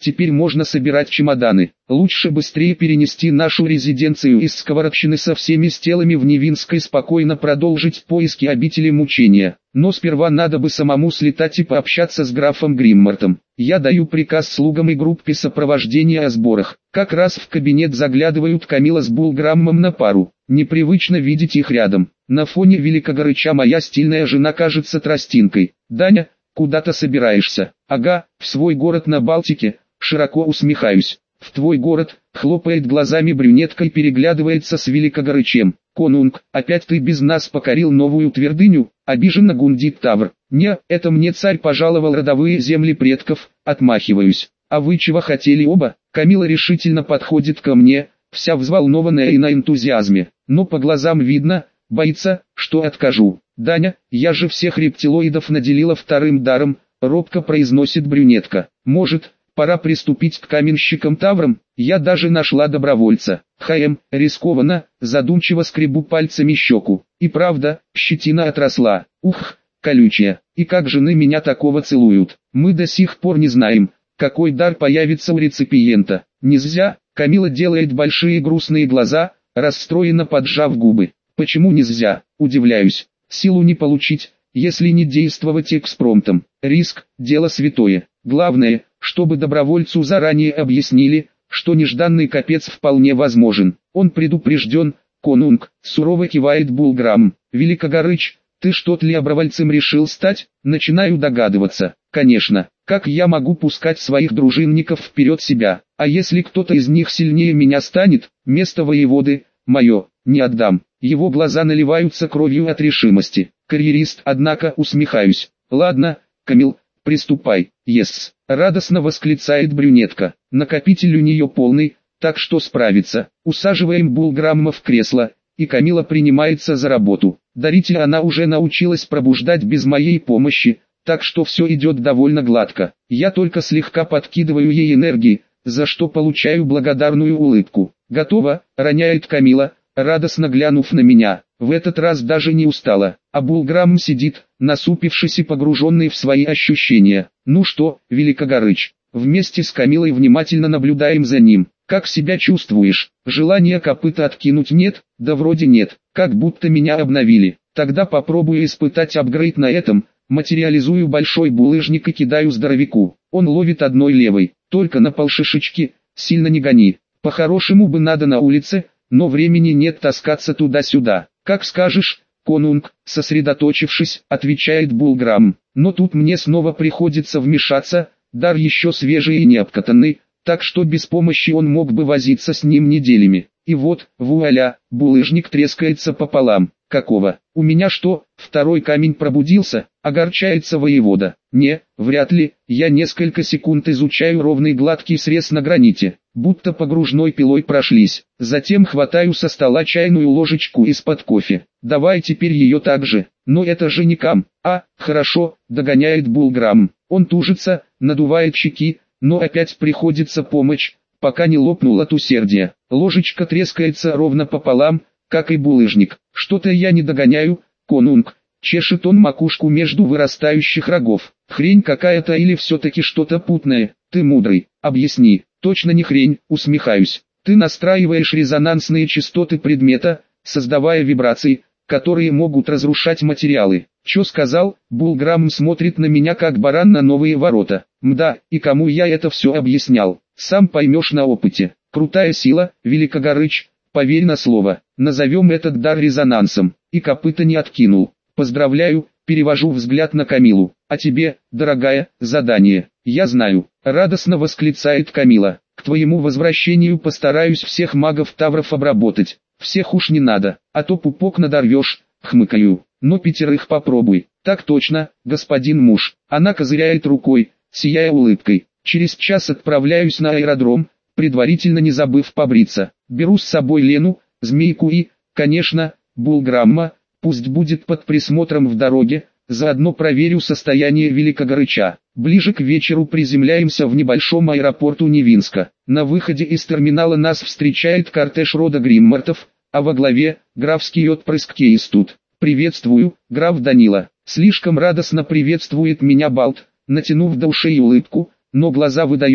теперь можно собирать чемоданы. Лучше быстрее перенести нашу резиденцию из Сковородщины со всеми стелами в Невинской, спокойно продолжить поиски обители мучения. Но сперва надо бы самому слетать и пообщаться с графом Гриммортом. Я даю приказ слугам и группе сопровождения о сборах. Как раз в кабинет заглядывают Камила с Булграммом на пару. Непривычно видеть их рядом. На фоне Великогорыча моя стильная жена кажется тростинкой. «Даня, куда-то собираешься?» «Ага, в свой город на Балтике», широко усмехаюсь. «В твой город», хлопает глазами брюнетка и переглядывается с Великогорычем. «Конунг, опять ты без нас покорил новую твердыню?» Обиженно гундит Тавр. «Не, это мне царь пожаловал родовые земли предков», отмахиваюсь. «А вы чего хотели оба?» Камила решительно подходит ко мне, вся взволнованная и на энтузиазме. Но по глазам видно, боится, что откажу. «Даня, я же всех рептилоидов наделила вторым даром», робко произносит брюнетка. «Может, пора приступить к каменщикам Таврам? Я даже нашла добровольца». Рискованно, задумчиво скребу пальцами щеку. И правда, щетина отросла. Ух, колючая. И как жены меня такого целуют. Мы до сих пор не знаем, какой дар появится у реципиента. Нельзя, Камила делает большие грустные глаза, расстроенно поджав губы. Почему нельзя, удивляюсь. Силу не получить, если не действовать экспромтом. Риск – дело святое. Главное, чтобы добровольцу заранее объяснили, что нежданный капец вполне возможен. Он предупрежден, конунг, сурово кивает Булграм. Великогорыч, ты что-то ли добровольцем решил стать? Начинаю догадываться. Конечно, как я могу пускать своих дружинников вперед себя? А если кто-то из них сильнее меня станет, место воеводы, мое, не отдам. Его глаза наливаются кровью от решимости. Карьерист, однако, усмехаюсь. Ладно, Камил, приступай. Yes, радостно восклицает брюнетка. Накопитель у нее полный, так что справится. Усаживаем Булграмма в кресло, и Камила принимается за работу. Дарителя она уже научилась пробуждать без моей помощи, так что все идет довольно гладко. Я только слегка подкидываю ей энергии, за что получаю благодарную улыбку. «Готово», — роняет Камила, радостно глянув на меня. В этот раз даже не устала, а Булграм сидит, насупившись и погруженный в свои ощущения. «Ну что, Великогорыч?» Вместе с Камилой внимательно наблюдаем за ним. «Как себя чувствуешь? Желания копыта откинуть нет?» «Да вроде нет, как будто меня обновили. Тогда попробую испытать апгрейд на этом». Материализую большой булыжник и кидаю здоровяку. Он ловит одной левой, только на полшишечки, сильно не гони. По-хорошему бы надо на улице, но времени нет таскаться туда-сюда. «Как скажешь, конунг», сосредоточившись, отвечает Булграм. Но тут мне снова приходится вмешаться, дар еще свежий и необкатанный, так что без помощи он мог бы возиться с ним неделями. И вот, вуаля, булыжник трескается пополам. «Какого? У меня что, второй камень пробудился?» — огорчается воевода. «Не, вряд ли, я несколько секунд изучаю ровный гладкий срез на граните, будто погружной пилой прошлись. Затем хватаю со стола чайную ложечку из-под кофе. Давай теперь ее так же. Но это же не кам. А, хорошо», — догоняет Булграм. Он тужится, надувает щеки, но опять приходится помочь, пока не лопнул от усердия. Ложечка трескается ровно пополам, как и булыжник. «Что-то я не догоняю, конунг», — чешет он макушку между вырастающих рогов. «Хрень какая-то или все-таки что-то путное? Ты мудрый, объясни». «Точно не хрень», — усмехаюсь. «Ты настраиваешь резонансные частоты предмета, создавая вибрации, которые могут разрушать материалы». «Чё сказал?» — Булграм смотрит на меня как баран на новые ворота. «Мда, и кому я это все объяснял? Сам поймешь на опыте. Крутая сила, Великогорыч. Поверь на слово, назовем этот дар резонансом». И копыта не откинул. «Поздравляю», перевожу взгляд на Камилу. «А тебе, дорогая, задание». «Я знаю», радостно восклицает Камила. «К твоему возвращению постараюсь всех магов-тавров обработать. Всех уж не надо, а то пупок надорвешь», хмыкаю. «Но 5 попробуй». «Так точно, господин муж». Она козыряет рукой, сияя улыбкой. Через час отправляюсь на аэродром, предварительно не забыв побриться. Беру с собой Лену, Змейку и, конечно, Булграмма, пусть будет под присмотром в дороге, заодно проверю состояние Великогорыча. Ближе к вечеру приземляемся в небольшом аэропорту Невинска. На выходе из терминала нас встречает кортеж рода Гриммортов, а во главе – графский отпрыск Кейстут. «Приветствую, граф Данила». Слишком радостно приветствует меня Балт, натянув до ушей улыбку, но глаза выдают,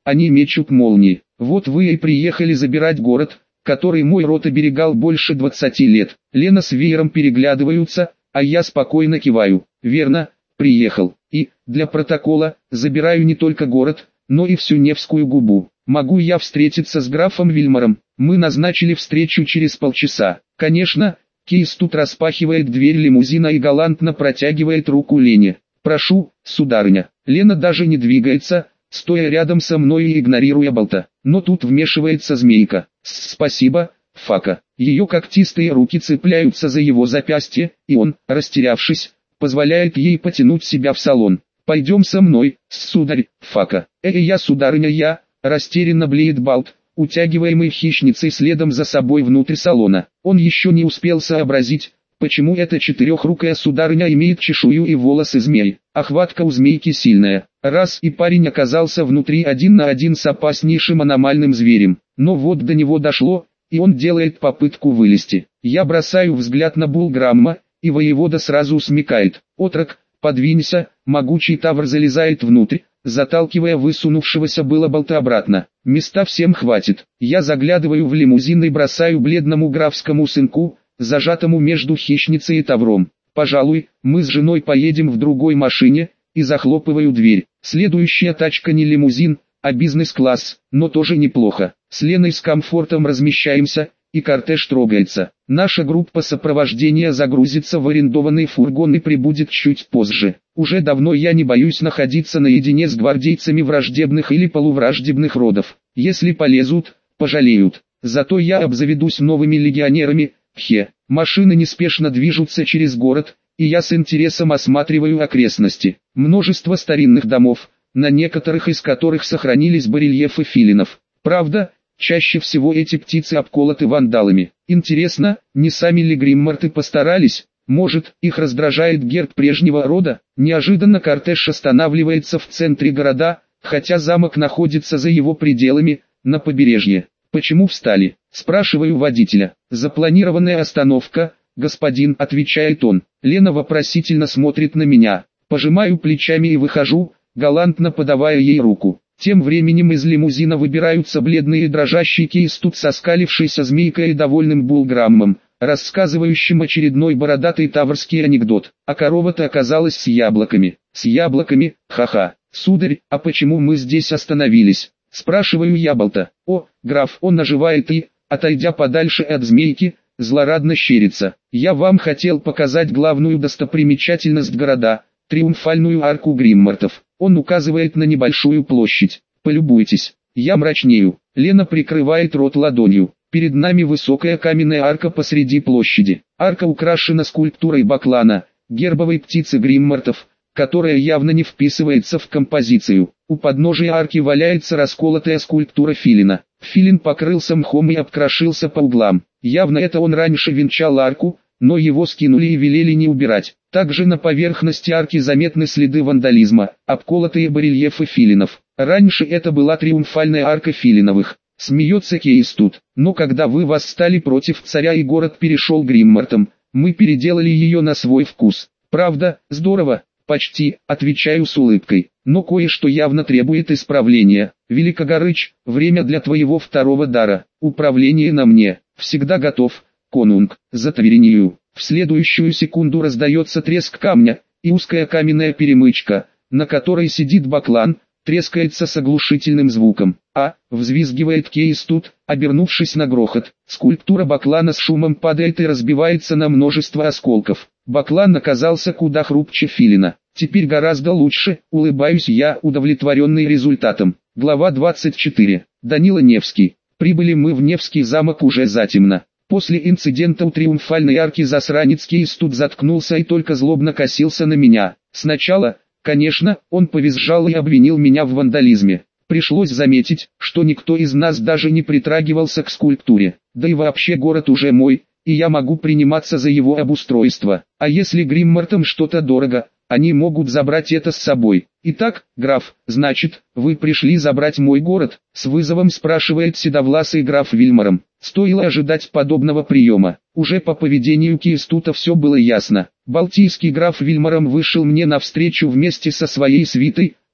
они мечут молнии. Вот вы и приехали забирать город, который мой род оберегал больше 20 лет. Лена с Веером переглядываются, а я спокойно киваю. Верно, приехал. И, для протокола, забираю не только город, но и всю Невскую губу. Могу я встретиться с графом Вильмаром? Мы назначили встречу через полчаса. Конечно. Кейс тут распахивает дверь лимузина и галантно протягивает руку Лене. «Прошу, сударыня». Лена даже не двигается, стоя рядом со мной и игнорируя болта. Но тут вмешивается змейка. «Спасибо, Фака». Ее когтистые руки цепляются за его запястье, и он, растерявшись, позволяет ей потянуть себя в салон. «Пойдем со мной, сударь, Фака». Я, сударыня, я», растерянно блеет болт, утягиваемый хищницей следом за собой внутрь салона. Он еще не успел сообразить, почему эта четырехрукая сударыня имеет чешую и волосы змей. Охватка у змейки сильная. Раз и парень оказался внутри один на один с опаснейшим аномальным зверем. Но вот до него дошло, и он делает попытку вылезти. Я бросаю взгляд на Булграмма, и воевода сразу смекает. «Отрок, подвинься», могучий тавр залезает внутрь, заталкивая высунувшегося было болта обратно. Места всем хватит. Я заглядываю в лимузин и бросаю бледному графскому сынку, зажатому между хищницей и тавром. «Пожалуй, мы с женой поедем в другой машине», и захлопываю дверь. Следующая тачка не лимузин, а бизнес-класс, но тоже неплохо. С Леной с комфортом размещаемся, и кортеж трогается. Наша группа сопровождения загрузится в арендованный фургон и прибудет чуть позже. Уже давно я не боюсь находиться наедине с гвардейцами враждебных или полувраждебных родов. Если полезут, пожалеют. Зато я обзаведусь новыми легионерами. Машины неспешно движутся через город, и я с интересом осматриваю окрестности. Множество старинных домов, на некоторых из которых сохранились барельефы филинов. Правда, чаще всего эти птицы обколоты вандалами. Интересно, не сами ли Гриммарты постарались? Может, их раздражает герб прежнего рода? Неожиданно кортеж останавливается в центре города, хотя замок находится за его пределами, на побережье. «Почему встали?» – спрашиваю водителя. «Запланированная остановка, господин», – отвечает он. Лена вопросительно смотрит на меня. Пожимаю плечами и выхожу, галантно подавая ей руку. Тем временем из лимузина выбираются бледные и дрожащие Кейс тут со скалившейся змейкой и довольным Булграммом, рассказывающим очередной бородатый таврский анекдот. А корова-то оказалась с яблоками. С яблоками, ха-ха. «Сударь, а почему мы здесь остановились?» – спрашиваю я болта. «О, граф», он оживает и, отойдя подальше от змейки, злорадно щерится. «Я вам хотел показать главную достопримечательность города, триумфальную арку Гриммартов». Он указывает на небольшую площадь. «Полюбуйтесь». Я мрачнею. Лена прикрывает рот ладонью. Перед нами высокая каменная арка посреди площади. Арка украшена скульптурой баклана, гербовой птицы Гриммартов, которая явно не вписывается в композицию. У подножия арки валяется расколотая скульптура филина. Филин покрылся мхом и обкрошился по углам. Явно это он раньше венчал арку, но его скинули и велели не убирать. Также на поверхности арки заметны следы вандализма, обколотые барельефы филинов. Раньше это была триумфальная арка филиновых. Смеется Кейс тут. Но когда вы восстали против царя и город перешел Гриммартам, мы переделали ее на свой вкус. Правда, здорово? «Почти», отвечаю с улыбкой, но кое-что явно требует исправления. «Великогорыч, время для твоего второго дара. Управление на мне. Всегда готов, конунг». Затверению. В следующую секунду раздается треск камня, и узкая каменная перемычка, на которой сидит баклан, трескается с оглушительным звуком. Взвизгивает Кейс тут, обернувшись на грохот. Скульптура баклана с шумом падает и разбивается на множество осколков. Баклан оказался куда хрупче филина. Теперь гораздо лучше, улыбаюсь я, удовлетворенный результатом. Глава 24. Данила Невский. Прибыли мы в Невский замок уже затемно. После инцидента у триумфальной арки засранец Кейс тут заткнулся и только злобно косился на меня. Сначала, конечно, он повизжал и обвинил меня в вандализме. Пришлось заметить, что никто из нас даже не притрагивался к скульптуре. Да и вообще город уже мой, и я могу приниматься за его обустройство. А если Гриммартам что-то дорого, они могут забрать это с собой. «Итак, граф, значит, вы пришли забрать мой город?» — с вызовом спрашивает седовласый граф Вильмаром. Стоило ожидать подобного приема. Уже по поведению Кейстута все было ясно. Балтийский граф Вильмаром вышел мне навстречу вместе со своей свитой,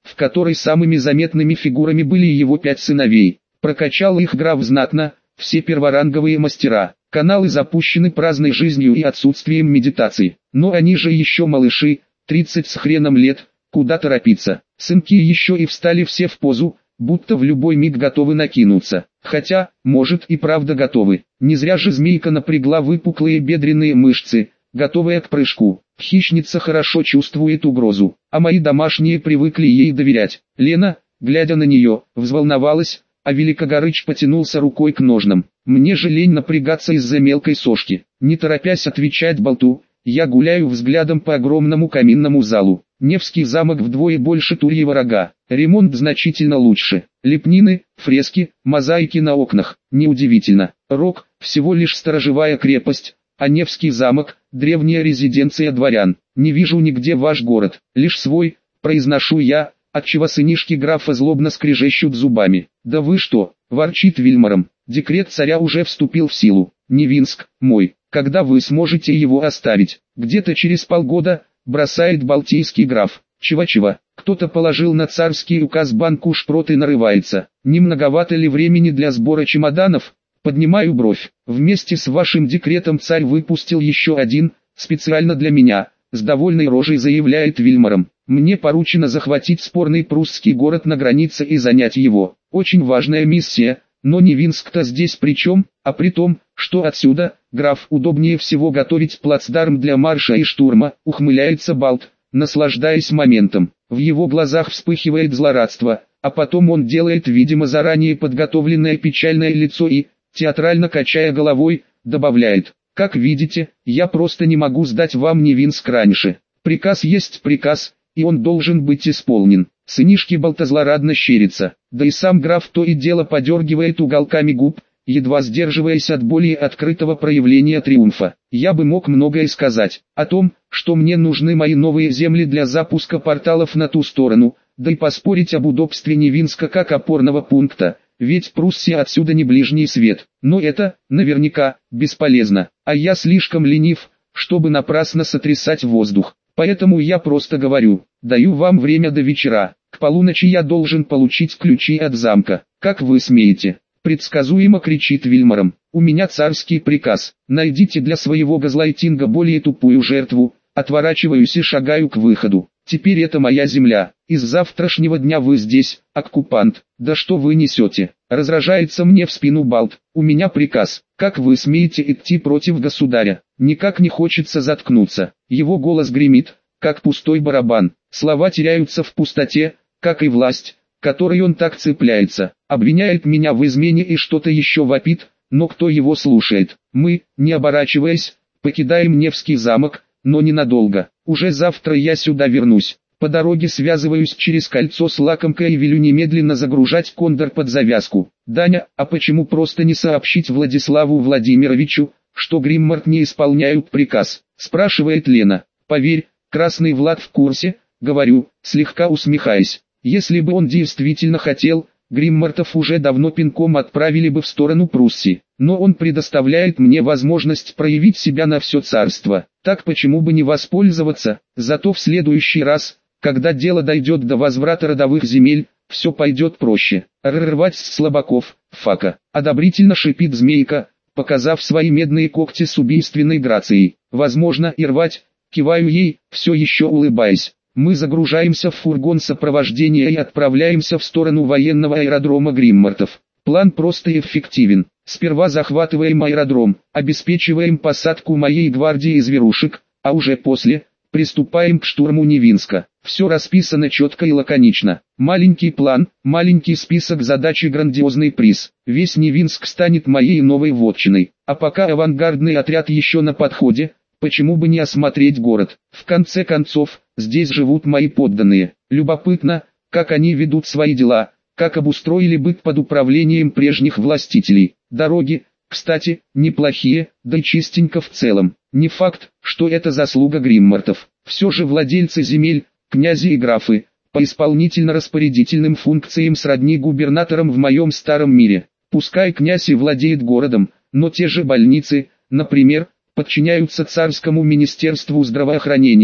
в которой самыми заметными фигурами были его 5 сыновей. Прокачал их граф знатно, все перворанговые мастера. Каналы запущены праздной жизнью и отсутствием медитации. Но они же еще малыши, 30 с хреном лет, куда торопиться. Сынки еще и встали все в позу, будто в любой миг готовы накинуться. Хотя, может и правда готовы. Не зря же змейка напрягла выпуклые бедренные мышцы, готовая к прыжку. Хищница хорошо чувствует угрозу, а мои домашние привыкли ей доверять. Лена, глядя на нее, взволновалась, а Великогорыч потянулся рукой к ножнам. Мне же лень напрягаться из-за мелкой сошки. Не торопясь отвечать болту, я гуляю взглядом по огромному каминному залу. Невский замок вдвое больше Турьего Рога. Ремонт значительно лучше. Лепнины, фрески, мозаики на окнах. Неудивительно. Рог – всего лишь сторожевая крепость, а Невский замок – древняя резиденция дворян. Не вижу нигде ваш город, лишь свой, произношу я, отчего сынишки графа злобно скрежещут зубами. Да вы что, ворчит Вильмаром, декрет царя уже вступил в силу. Невинск, мой, когда вы сможете его оставить? Где-то через полгода, бросает балтийский граф. Чего-чего, кто-то положил на царский указ банку шпрот и нарывается. Не многовато ли времени для сбора чемоданов? Поднимаю бровь. Вместе с вашим декретом царь выпустил еще один, специально для меня, с довольной рожей заявляет Вильмаром. Мне поручено захватить спорный прусский город на границе и занять его. Очень важная миссия, но Невинск-то здесь при чем? А при том, что отсюда, граф, удобнее всего готовить плацдарм для марша и штурма, ухмыляется Балт, наслаждаясь моментом. В его глазах вспыхивает злорадство, а потом он делает, видимо, заранее подготовленное печальное лицо и, театрально качая головой, добавляет: «Как видите, я просто не могу сдать вам Невинск раньше. Приказ есть приказ, и он должен быть исполнен». Сынишки Балта злорадно щерится, да и сам граф то и дело подергивает уголками губ, едва сдерживаясь от более открытого проявления триумфа. Я бы мог многое сказать о том, что мне нужны мои новые земли для запуска порталов на ту сторону, да и поспорить об удобстве Невинска как опорного пункта, ведь Пруссия отсюда не ближний свет. Но это, наверняка, бесполезно, а я слишком ленив, чтобы напрасно сотрясать воздух. Поэтому я просто говорю, даю вам время до вечера, к полуночи я должен получить ключи от замка. Как вы смеете? Предсказуемо кричит Вильмаром. У меня царский приказ, найдите для своего газлайтинга более тупую жертву. Отворачиваюсь и шагаю к выходу. Теперь это моя земля, и с завтрашнего дня вы здесь, оккупант. Да что вы несете? Разражается мне в спину Балт. У меня приказ. Как вы смеете идти против государя? Никак не хочется заткнуться. Его голос гремит, как пустой барабан. Слова теряются в пустоте, как и власть, которой он так цепляется. Обвиняет меня в измене и что-то еще вопит, но кто его слушает? Мы, не оборачиваясь, покидаем Невский замок, но ненадолго. Уже завтра я сюда вернусь. По дороге связываюсь через кольцо с лакомкой и велю немедленно загружать кондор под завязку. Даня, а почему просто не сообщить Владиславу Владимировичу, что Гриммарт не исполняют приказ? Спрашивает Лена. Поверь, Красный Влад в курсе, говорю, слегка усмехаясь. Если бы он действительно хотел, Гриммартов уже давно пинком отправили бы в сторону Пруссии. Но он предоставляет мне возможность проявить себя на все царство. Так почему бы не воспользоваться? Зато в следующий раз, когда дело дойдет до возврата родовых земель, все пойдет проще. Рвать с слабаков, фака. Одобрительно шипит змейка, показав свои медные когти с убийственной грацией. Возможно и рвать, киваю ей, все еще улыбаясь. Мы загружаемся в фургон сопровождения и отправляемся в сторону военного аэродрома Гриммартов. План прост и эффективен. Сперва захватываем аэродром, обеспечиваем посадку моей гвардии зверушек, а уже после приступаем к штурму Невинска. Все расписано четко и лаконично. Маленький план, маленький список задач и грандиозный приз. Весь Невинск станет моей новой вотчиной. А пока авангардный отряд еще на подходе, почему бы не осмотреть город? В конце концов, здесь живут мои подданные. Любопытно, как они ведут свои дела, как обустроили быт под управлением прежних властителей. Дороги, кстати, неплохие, да и чистенько в целом. Не факт, что это заслуга Гриммартов. Все же владельцы земель, князи и графы, по исполнительно-распорядительным функциям сродни губернаторам в моем старом мире. Пускай князь и владеет городом, но те же больницы, например, подчиняются царскому министерству здравоохранения,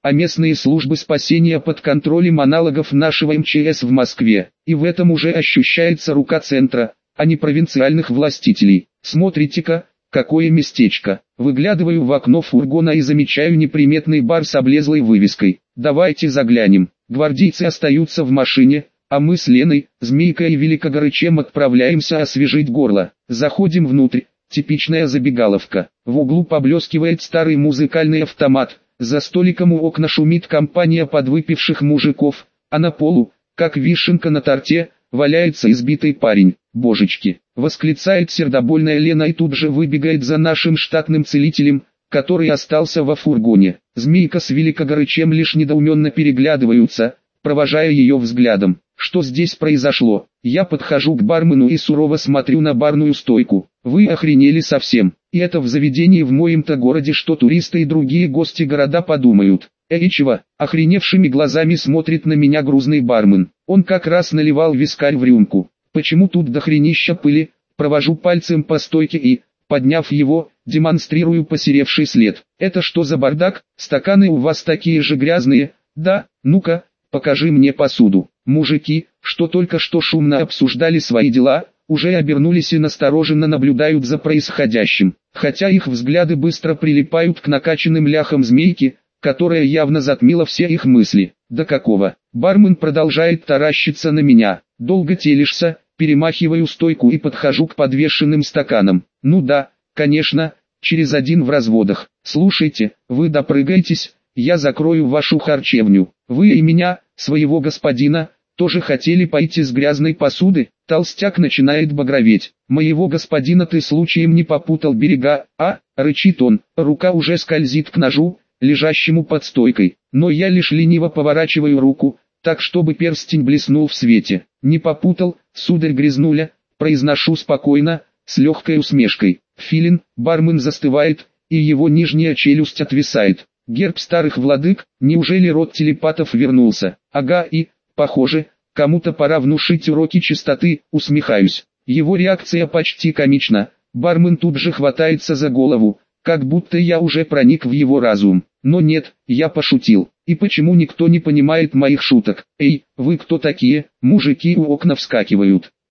а местные службы спасения под контролем аналогов нашего МЧС в Москве. И в этом уже ощущается рука центра, а не провинциальных властителей. Смотрите-ка, какое местечко. Выглядываю в окно фургона и замечаю неприметный бар с облезлой вывеской. Давайте заглянем. Гвардейцы остаются в машине, а мы с Леной, Змейкой и Великогорычем отправляемся освежить горло. Заходим внутрь, типичная забегаловка. В углу поблескивает старый музыкальный автомат, за столиком у окна шумит компания подвыпивших мужиков, а на полу, как вишенка на торте, валяется избитый парень. «Божечки!» — восклицает сердобольная Лена и тут же выбегает за нашим штатным целителем, который остался во фургоне. Змейка с Великогорычем лишь недоуменно переглядываются, провожая ее взглядом. Что здесь произошло? Я подхожу к бармену и сурово смотрю на барную стойку. Вы охренели совсем? И это в заведении в моем-то городе, что туристы и другие гости города подумают. Чего? Охреневшими глазами смотрит на меня грузный бармен. Он как раз наливал вискарь в рюмку. Почему тут дохренища пыли? Провожу пальцем по стойке и, подняв его, демонстрирую посеревший след. Это что за бардак? Стаканы у вас такие же грязные? Да, ну-ка, покажи мне посуду. Мужики, что только что шумно обсуждали свои дела, уже обернулись и настороженно наблюдают за происходящим. Хотя их взгляды быстро прилипают к накачанным ляхам Змейки, которая явно затмила все их мысли. Да какого? Бармен продолжает таращиться на меня. Долго телишься? Перемахиваю стойку и подхожу к подвешенным стаканам. Ну да, конечно, через один в разводах. Слушайте, вы допрыгаетесь, я закрою вашу харчевню. Вы и меня, своего господина, тоже хотели пойти с грязной посуды? Толстяк начинает багроветь. Моего господина ты случаем не попутал берега, а? Рычит он, рука уже скользит к ножу, лежащему под стойкой. Но я лишь лениво поворачиваю руку, так чтобы перстень блеснул в свете. Не попутал, сударь грязнуля, произношу спокойно, с легкой усмешкой. Филин, бармен застывает, и его нижняя челюсть отвисает. Герб старых владык, неужели род телепатов вернулся? Ага и, похоже, кому-то пора внушить уроки чистоты, усмехаюсь. Его реакция почти комична, бармен тут же хватается за голову, как будто я уже проник в его разум. Но нет, я пошутил. И почему никто не понимает моих шуток? Эй, вы кто такие? Мужики у окна вскакивают.